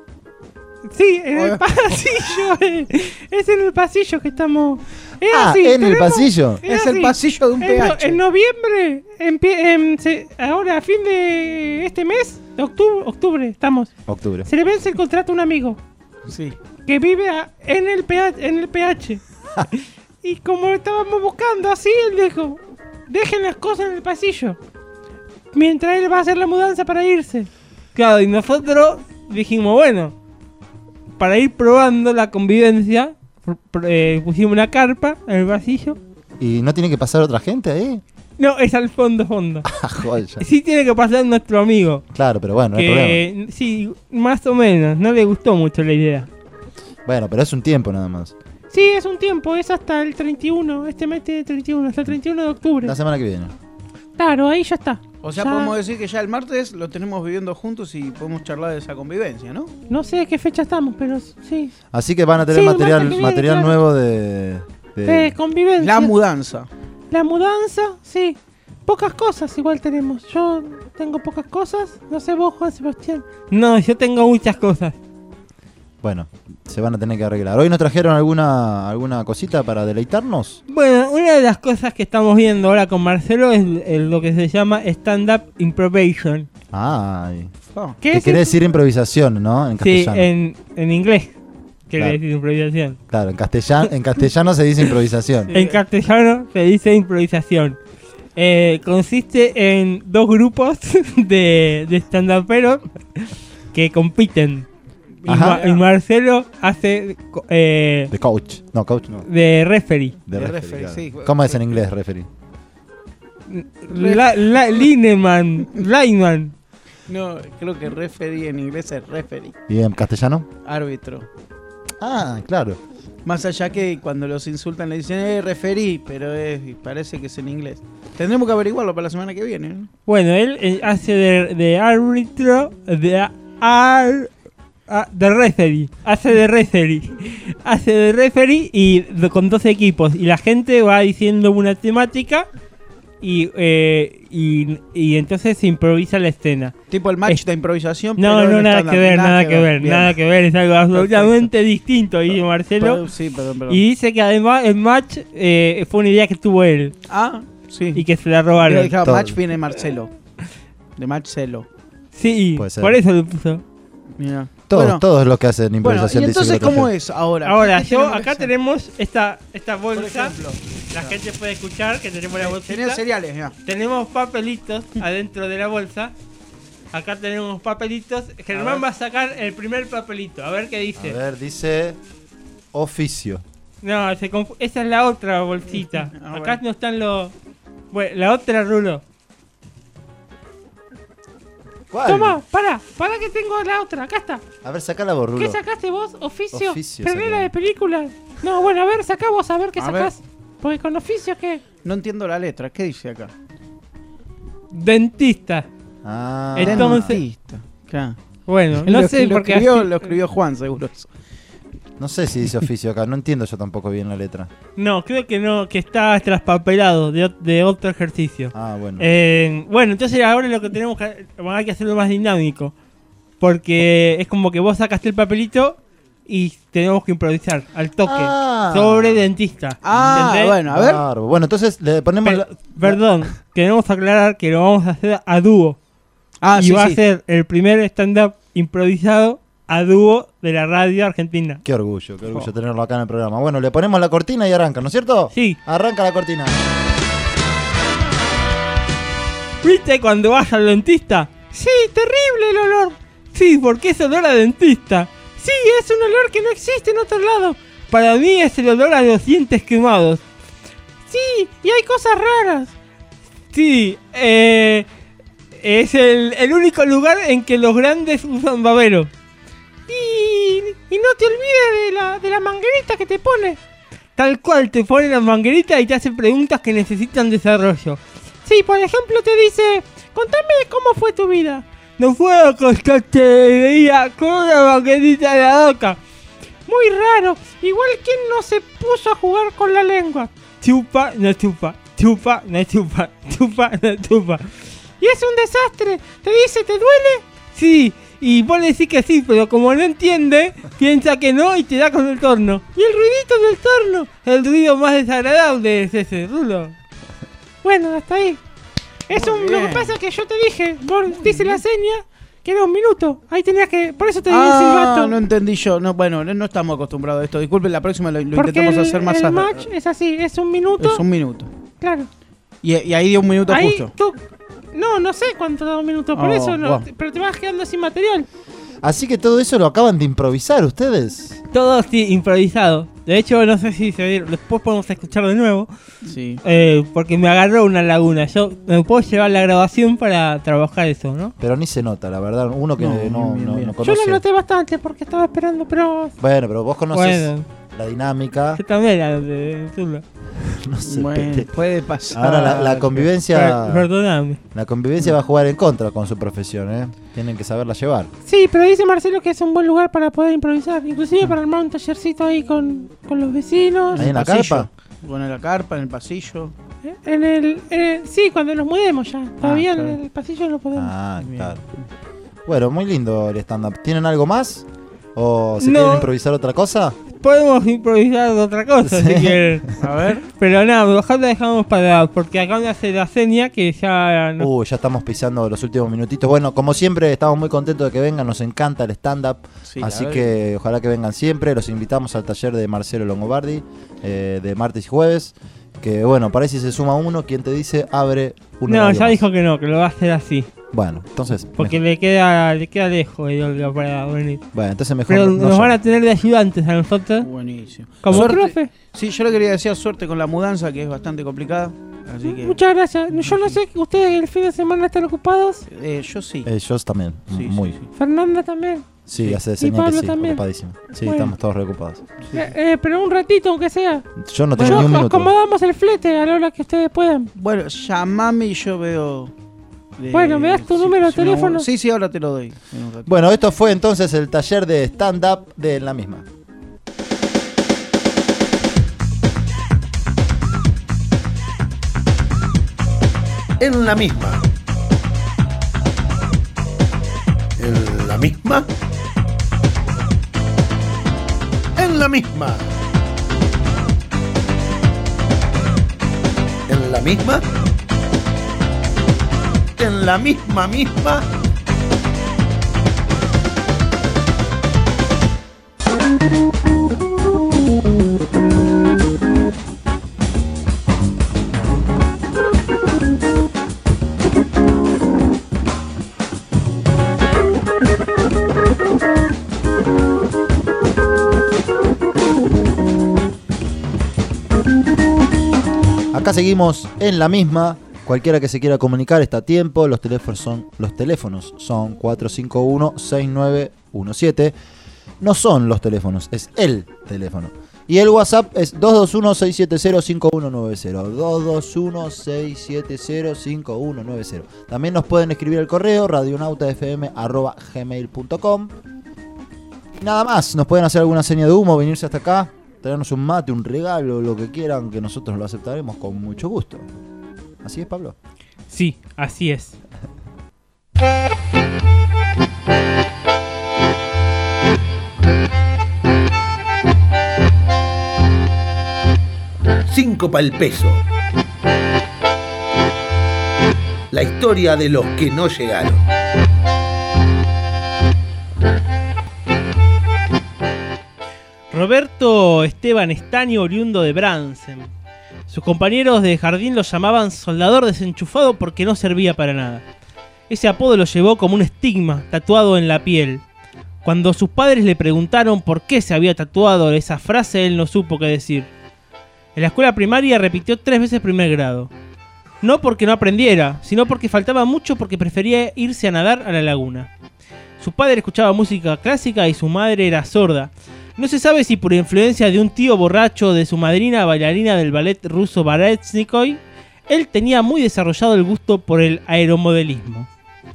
Sí, en el Oye. pasillo. eh. Es en el pasillo que estamos... Es Ah, así, en el tenemos- pasillo. Es el así. pasillo de un En, P no- H. en noviembre, empie- em, se- ahora a fin de este mes, de octubre, octubre estamos, Octubre. se le vence el contrato a un amigo Sí. que vive a- en el P H. En el P H. Y como estábamos buscando así, él dijo, dejen las cosas en el pasillo, mientras él va a hacer la mudanza para irse. Claro, y nosotros dijimos, bueno, para ir probando la convivencia, pr- pr- eh, pusimos una carpa en el pasillo. ¿Y no tiene que pasar otra gente ahí? No, es al fondo, fondo. Ah, joya. Sí tiene que pasar nuestro amigo. Claro, pero bueno, no hay problema. Que sí, más o menos, no le gustó mucho la idea. Bueno, pero es un tiempo nada más. Sí, es un tiempo, es hasta el treinta y uno, este mes tiene treinta y uno, hasta el treinta y uno de octubre. La semana que viene. Claro, ahí ya está. O sea, Ya- podemos decir que ya el martes lo tenemos viviendo juntos y podemos charlar de esa convivencia, ¿no? No sé de qué fecha estamos, pero sí. Así que van a tener Sí, el material, martes que viene, material claro. nuevo de. de- De convivencia. La mudanza. La mudanza, sí. Pocas cosas igual tenemos. Yo tengo pocas cosas. No sé vos, Juan Sebastián. No, yo tengo muchas cosas. Bueno, se van a tener que arreglar. ¿Hoy nos trajeron alguna alguna cosita para deleitarnos? Bueno, una de las cosas que estamos viendo ahora con Marcelo es el- lo que se llama stand-up improvisation. Ay. Oh. ¿Qué Que es quiere eso? decir improvisación, ¿no? En Sí, castellano. en, en inglés quiere Claro. decir improvisación. Claro, en castellano, en castellano se dice improvisación. En castellano se dice improvisación. Eh, consiste en dos grupos de, de stand-uperos que compiten. Y, Ajá. Ma- y Marcelo hace eh, De coach. No, coach no. de referee. De, De referee, referee, claro. sí. ¿Cómo es en inglés, referee? La, la, lineman, lineman. No, creo que referee en inglés es referee. ¿Y en castellano? Árbitro. Ah, claro. Más allá que cuando los insultan le dicen, eh, referí, pero es, parece que es en inglés. Tendremos que averiguarlo para la semana que viene, ¿no? Bueno, él eh, hace de, de árbitro, de ar, a- de referee, hace de referee, hace de referee y de- con dos equipos y la gente va diciendo una temática y eh, y, y entonces se improvisa la escena. Tipo el match de improvisación. No, pero no, en nada stand-up. que ver, nada que ver, Bien. nada que ver, es algo absolutamente distinto, dice Marcelo. Perdón, sí, perdón, perdón. Y dice que además el match eh, fue una idea que tuvo él Ah, sí. y que se la robaron. Claro, Todo. match viene Marcelo. De Marcelo. Sí, Puede ser. por eso lo puso. Mira. Todos, Bueno, todos los que hacen bueno, improvisación y dicen entonces, que lo ¿cómo trajeron. es ahora? Ahora, ¿Qué yo tenemos que acá hacer? tenemos esta, esta Por bolsa. ejemplo. La gente puede escuchar que tenemos la Tenía bolsita. cereales, ya. Tenemos papelitos adentro de la bolsa. Acá tenemos papelitos. Germán va a sacar el primer papelito. A ver qué A dice. ver, dice oficio. No, se confu- esa es la otra bolsita. Ah, Acá bueno. no están los... Bueno, la otra rulo. ¿Cuál? Toma, para, para que tengo la otra, acá está. A ver, saca la borrulo. ¿Qué sacaste vos? Oficio. Oficio Pero no saqué. la de películas. No, bueno, a ver, sacá vos, a ver qué A sacás. Porque con oficio, ¿qué? No entiendo la letra. ¿Qué dice acá? Dentista. Ah, Entonces- Dentista. Claro. Bueno, no Lo- sé lo porque escribió, así- lo escribió Juan, seguro. eso. no sé si dice oficio acá. No entiendo yo tampoco bien la letra. No, creo que no, que está traspapelado de, ot- de otro ejercicio. Ah, bueno. Eh, bueno, entonces ahora lo que tenemos que hay que hacerlo más dinámico. Porque es como que vos sacaste el papelito y tenemos que improvisar al toque Ah. sobre dentista. Ah, ¿entendés? bueno, a ver. Bárbaro. Bueno, entonces le ponemos Per- la- Perdón, queremos aclarar que lo vamos a hacer a dúo. Ah, y sí, va sí. a ser el primer stand-up improvisado a dúo de la radio argentina. Qué orgullo, qué orgullo tenerlo acá en el programa. Bueno, le ponemos la cortina y arranca, ¿no es cierto? Sí. Arranca la cortina. ¿Viste cuando vas al dentista? Sí, terrible el olor. Sí, porque es olor a dentista. Sí, es un olor que no existe en otro lado. Para mí es el olor a los dientes quemados. Sí, y hay cosas raras. Sí, eh, es el, el único lugar en que los grandes usan babero. Y, y no te olvides de la, de la manguerita que te pone. Tal cual, te pone la manguerita y te hace preguntas que necesitan desarrollo. Sí, por ejemplo te dice, contame cómo fue tu vida. No puedo acostarte de día con una manguerita en la boca. Muy raro, igual quien no se puso a jugar con la lengua. Chupa, no chupa, chupa, no chupa, chupa, no chupa. Y es un desastre, te dice, ¿te duele? Sí, y vos le decís que sí, pero como no entiende, piensa que no y te da con el torno. Y el ruidito del torno, el ruido más desagradable es ese, Rulo. Bueno, hasta ahí. Es un, lo que pasa es que yo te dije, vos dice la seña, que era un minuto. Ahí tenías que, por eso te di el Ah, silbato. no entendí yo. No, bueno, no, no estamos acostumbrados a esto. Disculpen, la próxima lo, lo Porque intentamos el, hacer más el a- match es así, es un minuto. Es un minuto. Claro. Y, y ahí dio un minuto Ahí justo. tú- no, no sé cuánto da un minuto, por Oh, eso no. wow. Pero te vas quedando sin material. Así que todo eso lo acaban de improvisar ustedes. Todo sí, improvisado. De hecho, no sé si se vieron. Después podemos escuchar de nuevo. Sí. Eh, porque me agarró una laguna. Yo me puedo llevar la grabación para trabajar eso, ¿no? Pero ni se nota, la verdad. Uno que No, no, bien, no, bien, no bien. Yo conoce. lo noté bastante porque estaba esperando, pero. Bueno, pero vos conoces Bueno. la dinámica. Yo también la de Zula. No sé. Bueno, puede pasar. Ahora la, la convivencia. Per- perdóname. La convivencia va a jugar en contra con su profesión, ¿eh? Tienen que saberla llevar. Sí, pero dice Marcelo que es un buen lugar para poder improvisar. Inclusive para armar un tallercito ahí con, con los vecinos. Ahí en la pasillo. carpa. Bueno, en la carpa, en el pasillo. En el, eh, sí, cuando nos mudemos ya. Todavía claro. en el pasillo no podemos. Ah, Bien. claro. Bueno, muy lindo el stand-up. ¿Tienen algo más? ¿O se No. quieren improvisar otra cosa? Podemos improvisar otra cosa Sí. si quieren. A ver. Pero nada, mejor la dejamos para. Porque acá me hace la seña que ya. No, Uh, ya estamos pisando los últimos minutitos. Bueno, como siempre, estamos muy contentos de que vengan. Nos encanta el stand-up. Sí, la así verdad que ojalá que vengan siempre. Los invitamos al taller de Marcelo Longobardi, eh, de martes y jueves. Que bueno, para ahí si se suma uno, quien te dice abre un no horario ya más. dijo que no, que lo va a hacer así. Bueno, entonces. Porque mejor. le queda le queda lejos el Olga para venir. Bueno, entonces mejor. Pero no- no nos van llame. a tener de ayudantes a nosotros. Buenísimo. Como Suerte- profe. Sí, yo le quería decir suerte con la mudanza, que es bastante complicada. Así que. Muchas gracias. Yo no sé que ustedes el fin de semana están ocupados. Eh, yo sí. Eh, yo también, Sí, muy. sí, sí. Fernanda también. Sí, Sí. hace Y señal que Pablo sí, también. ocupadísimo. Sí, Bueno. estamos todos reocupados. Eh, eh, pero un ratito, aunque sea. Yo no tengo Yo ni un minuto. acomodamos el flete a la hora que ustedes puedan. Bueno, llamame y yo veo. eh, Bueno, ¿me das tu número de me- teléfono? Sí, sí, ahora te lo doy. en un rato. Bueno, esto fue entonces el taller de stand-up de En la Misma. En la misma. En la misma. En la misma. En la misma. En la misma misma. Acá seguimos en la misma. Cualquiera que se quiera comunicar está a tiempo. Los teléfonos son, los teléfonos son cuatro cinco uno, seis nueve uno siete. No son los teléfonos, es el teléfono. Y el WhatsApp es dos dos uno, seis siete cero, cinco uno nueve cero. dos dos uno, seis siete cero, cinco uno nueve cero. También nos pueden escribir al correo radionautafm arroba gmail punto com. Y nada más, nos pueden hacer alguna seña de humo, venirse hasta acá, traernos un mate, un regalo, lo que quieran, que nosotros lo aceptaremos con mucho gusto. Así es, Pablo. Sí, así es. Cinco pa'l peso. La historia de los que no llegaron. Roberto Esteban Estaño, oriundo de Bransen. Sus compañeros de jardín lo llamaban soldador desenchufado porque no servía para nada. Ese apodo lo llevó como un estigma tatuado en la piel. Cuando sus padres le preguntaron por qué se había tatuado esa frase, él no supo qué decir. En la escuela primaria repitió tres veces primer grado. No porque no aprendiera, sino porque faltaba mucho porque prefería irse a nadar a la laguna. Su padre escuchaba música clásica y su madre era sorda. No se sabe si por influencia de un tío borracho de su madrina bailarina del ballet ruso Baretnikoy, él tenía muy desarrollado el gusto por el aeromodelismo.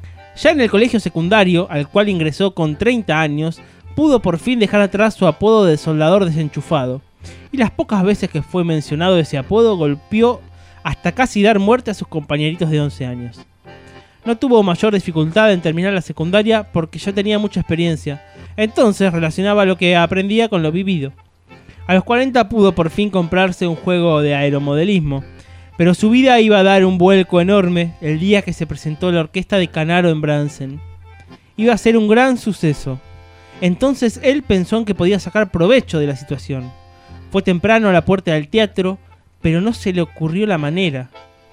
Ya en el colegio secundario, al cual ingresó con treinta años, pudo por fin dejar atrás su apodo de soldador desenchufado. Y las pocas veces que fue mencionado ese apodo golpeó hasta casi dar muerte a sus compañeritos de once años. No tuvo mayor dificultad en terminar la secundaria porque ya tenía mucha experiencia. Entonces relacionaba lo que aprendía con lo vivido. A los cuarenta pudo por fin comprarse un juego de aeromodelismo, pero su vida iba a dar un vuelco enorme el día que se presentó la orquesta de Canaro en Bransen. Iba a ser un gran suceso. Entonces él pensó en que podía sacar provecho de la situación. Fue temprano a la puerta del teatro, pero no se le ocurrió la manera.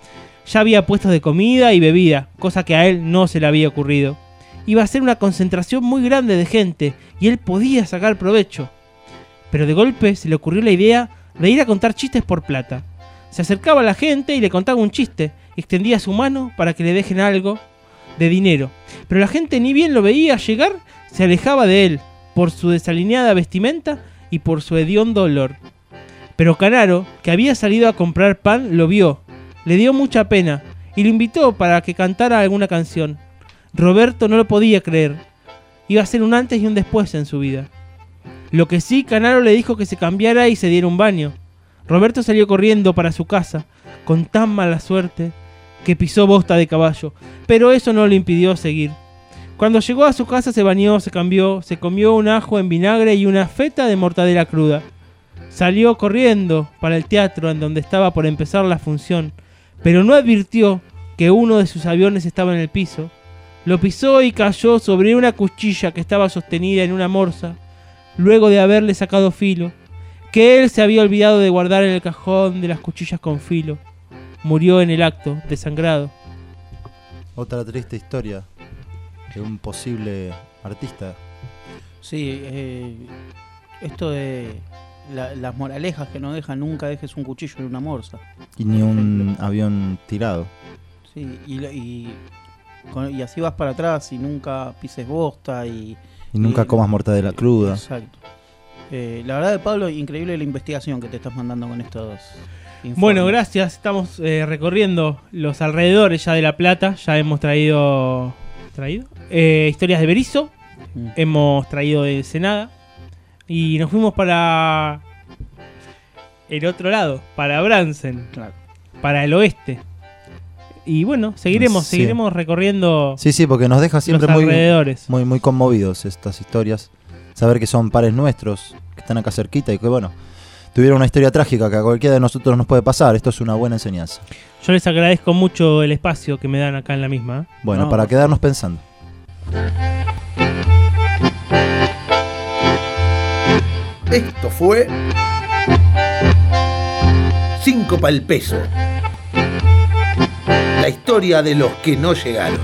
Ya había puestos de comida y bebida, cosa que a él no se le había ocurrido. Iba a ser una concentración muy grande de gente y él podía sacar provecho. Pero de golpe se le ocurrió la idea de ir a contar chistes por plata. Se acercaba a la gente y le contaba un chiste, extendía su mano para que le dejen algo de dinero. Pero la gente ni bien lo veía llegar, se alejaba de él por su desalineada vestimenta y por su hediondo olor. Pero Canaro, que había salido a comprar pan, lo vio, le dio mucha pena y lo invitó para que cantara alguna canción. Roberto no lo podía creer. Iba a ser un antes y un después en su vida. Lo que sí, Canaro le dijo que se cambiara y se diera un baño. Roberto salió corriendo para su casa, con tan mala suerte que pisó bosta de caballo, pero eso no le impidió seguir. Cuando llegó a su casa se bañó, se cambió, se comió un ajo en vinagre y una feta de mortadela cruda. Salió corriendo para el teatro en donde estaba por empezar la función, pero no advirtió que uno de sus aviones estaba en el piso. Lo pisó y cayó sobre una cuchilla que estaba sostenida en una morsa, luego de haberle sacado filo, que él se había olvidado de guardar en el cajón de las cuchillas con filo. Murió en el acto, desangrado. Otra triste historia de un posible artista. Sí, eh, esto de la- las moralejas que no dejan, nunca dejes un cuchillo en una morsa. Y ni un avión tirado. Sí, y, lo- y, con- y así vas para atrás y nunca pises bosta y... Y nunca comas mortadela cruda. Exacto. Eh, la verdad, Pablo, increíble la investigación que te estás mandando con estos informes. Bueno, gracias. Estamos eh, recorriendo los alrededores ya de La Plata. Ya hemos traído... ¿Traído? Eh, historias de Berisso. Mm. Hemos traído de Ensenada. Y nos fuimos para... el otro lado. Para Bransen. Claro. Para el oeste. Y bueno, seguiremos, Sí. seguiremos recorriendo... Sí, sí, porque nos deja siempre los muy, alrededores. muy, muy conmovidos estas historias. Saber que son pares nuestros, que están acá cerquita y que, bueno, tuvieron una historia trágica que a cualquiera de nosotros nos puede pasar. Esto es una buena enseñanza. Yo les agradezco mucho el espacio que me dan acá en la misma. ¿eh? Bueno, No, para por quedarnos pensando. Esto fue Cinco pa'l peso. La historia de los que no llegaron.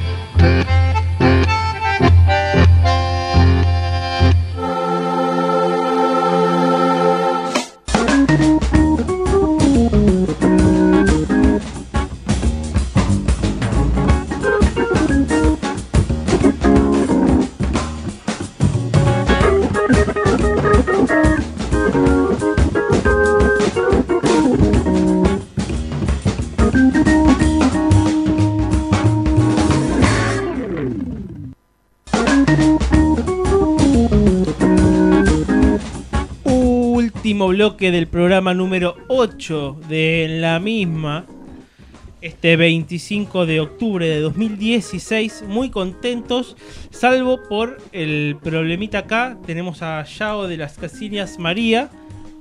Último bloque del programa número ocho de La Misma. Este veinticinco de octubre de dos mil dieciséis. Muy contentos, salvo por el problemita acá. Tenemos a Yao de las Casillas María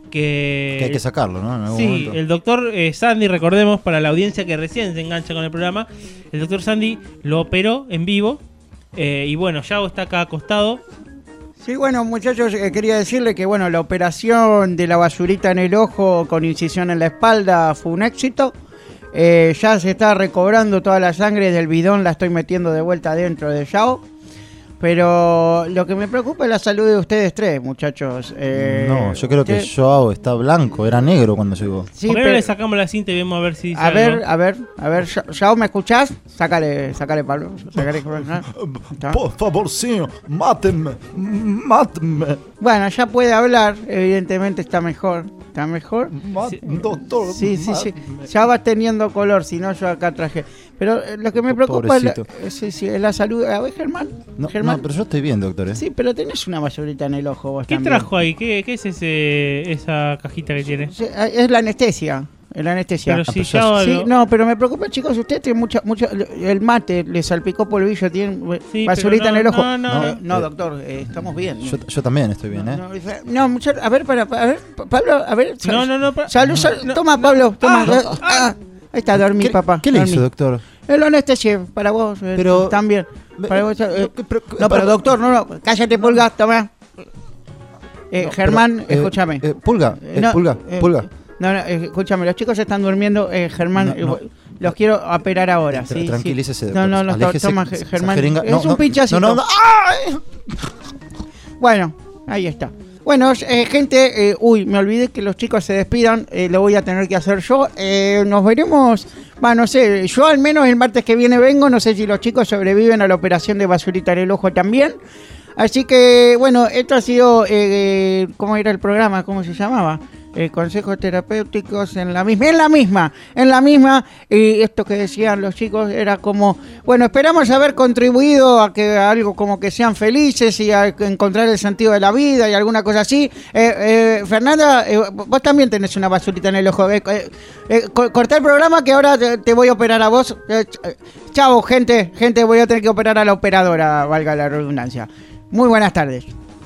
que... Que hay que sacarlo, ¿no? En algún Sí, momento. el doctor eh, Sandy, recordemos, para la audiencia que recién se engancha con el programa, el doctor Sandy lo operó en vivo eh, y bueno, Yago está acá acostado. Sí, bueno, muchachos, eh, quería decirle que bueno, la operación de la basurita en el ojo con incisión en la espalda fue un éxito. Eh, ya se está recobrando toda la sangre del bidón, la estoy metiendo de vuelta dentro de Yao. Pero lo que me preocupa es la salud de ustedes tres, muchachos. Eh, No, yo creo que usted- Joao está blanco, era negro cuando llegó. Sí, ¿Por qué no pero- le sacamos la cinta y vemos a ver si dice A ver, algo? a ver, a ver, Ya- Yao, ¿me escuchás? Sácale, sácale, Pablo. Sácale, ¿está? Por favor, señor, mátenme, mátenme. Bueno, ya puede hablar, evidentemente está mejor. ¿Está mejor? Sí. Doctor, Sí, sí, sí. máteme. Ya va teniendo color, si no yo acá traje. Pero eh, lo que me preocupa es la, Pobrecito. eh, sí, sí, es la salud. A ver, Germán. No, Germán. no, pero yo estoy bien, doctor. ¿eh? Sí, pero tenés una basurita en el ojo vos ¿Qué también. trajo ahí? ¿Qué, qué es ese esa cajita que tiene? Sí, eh, es la anestesia. Es la anestesia. Pero Ah, si pues ya ya- Sí, lo- no, pero me preocupa, chicos, usted tiene mucha, mucha, el mate le salpicó polvillo, tiene eh, Sí, basurita pero no, en el ojo. no, no. Eh, no, Eh, doctor, eh, estamos bien. Yo, yo también estoy bien, ¿eh? No, no, no, mucha- a ver, para, a ver, Pa- Pablo, a ver. sal- No, no, no. pa- Salud, sal- no, toma, Pablo, toma. Ah, eh, ah, ahí está, dormí, ¿Qué, papá. ¿qué le dormí. hizo, doctor? El anestesia, para vos, eh, Pero- también. Me- Para vos, eh, no, pero- no, pero doctor, no, no, cállate, Pulga, toma. Eh, No, Germán, pero, eh, escúchame. eh, pulga, Eh, eh, no, pulga, eh, pulga. No, no, eh, escúchame, los chicos están durmiendo, eh, Germán, No, eh, no. los quiero operar ahora. Tra- sí, tranquilícese, sí. doctor. No, no, no, to- Aléjese toma, esa Germán. jeringa. Es No, un no, pinchacito. no, no, no. ¡Ay! Bueno, ahí está. Bueno, eh, gente, eh, uy, me olvidé que los chicos se despidan, eh, lo voy a tener que hacer yo. Eh, nos veremos, va, no sé, yo al menos el martes que viene vengo, no sé si los chicos sobreviven a la operación de basurita en el ojo también. Así que, bueno, esto ha sido, eh, ¿cómo era el programa? ¿Cómo se llamaba? Eh, consejos terapéuticos en la misma, en la misma, en la misma, y esto que decían los chicos era como, bueno, esperamos haber contribuido a que a algo como que sean felices y a encontrar el sentido de la vida y alguna cosa así. Eh, eh, Fernanda, eh, vos también tenés una basurita en el ojo. Eh, eh, eh, co- cortá el programa que ahora te, te voy a operar a vos. Eh, ch- eh, chao, gente, gente, voy a tener que operar a la operadora, valga la redundancia. Muy buenas tardes.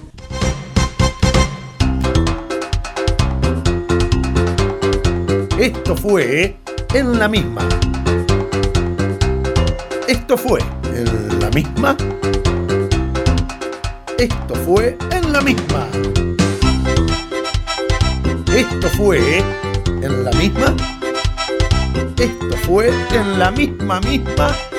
Esto fue En la Misma. Esto fue En la Misma. Esto fue En la Misma. Esto fue En la Misma. Esto fue En la Misma Misma.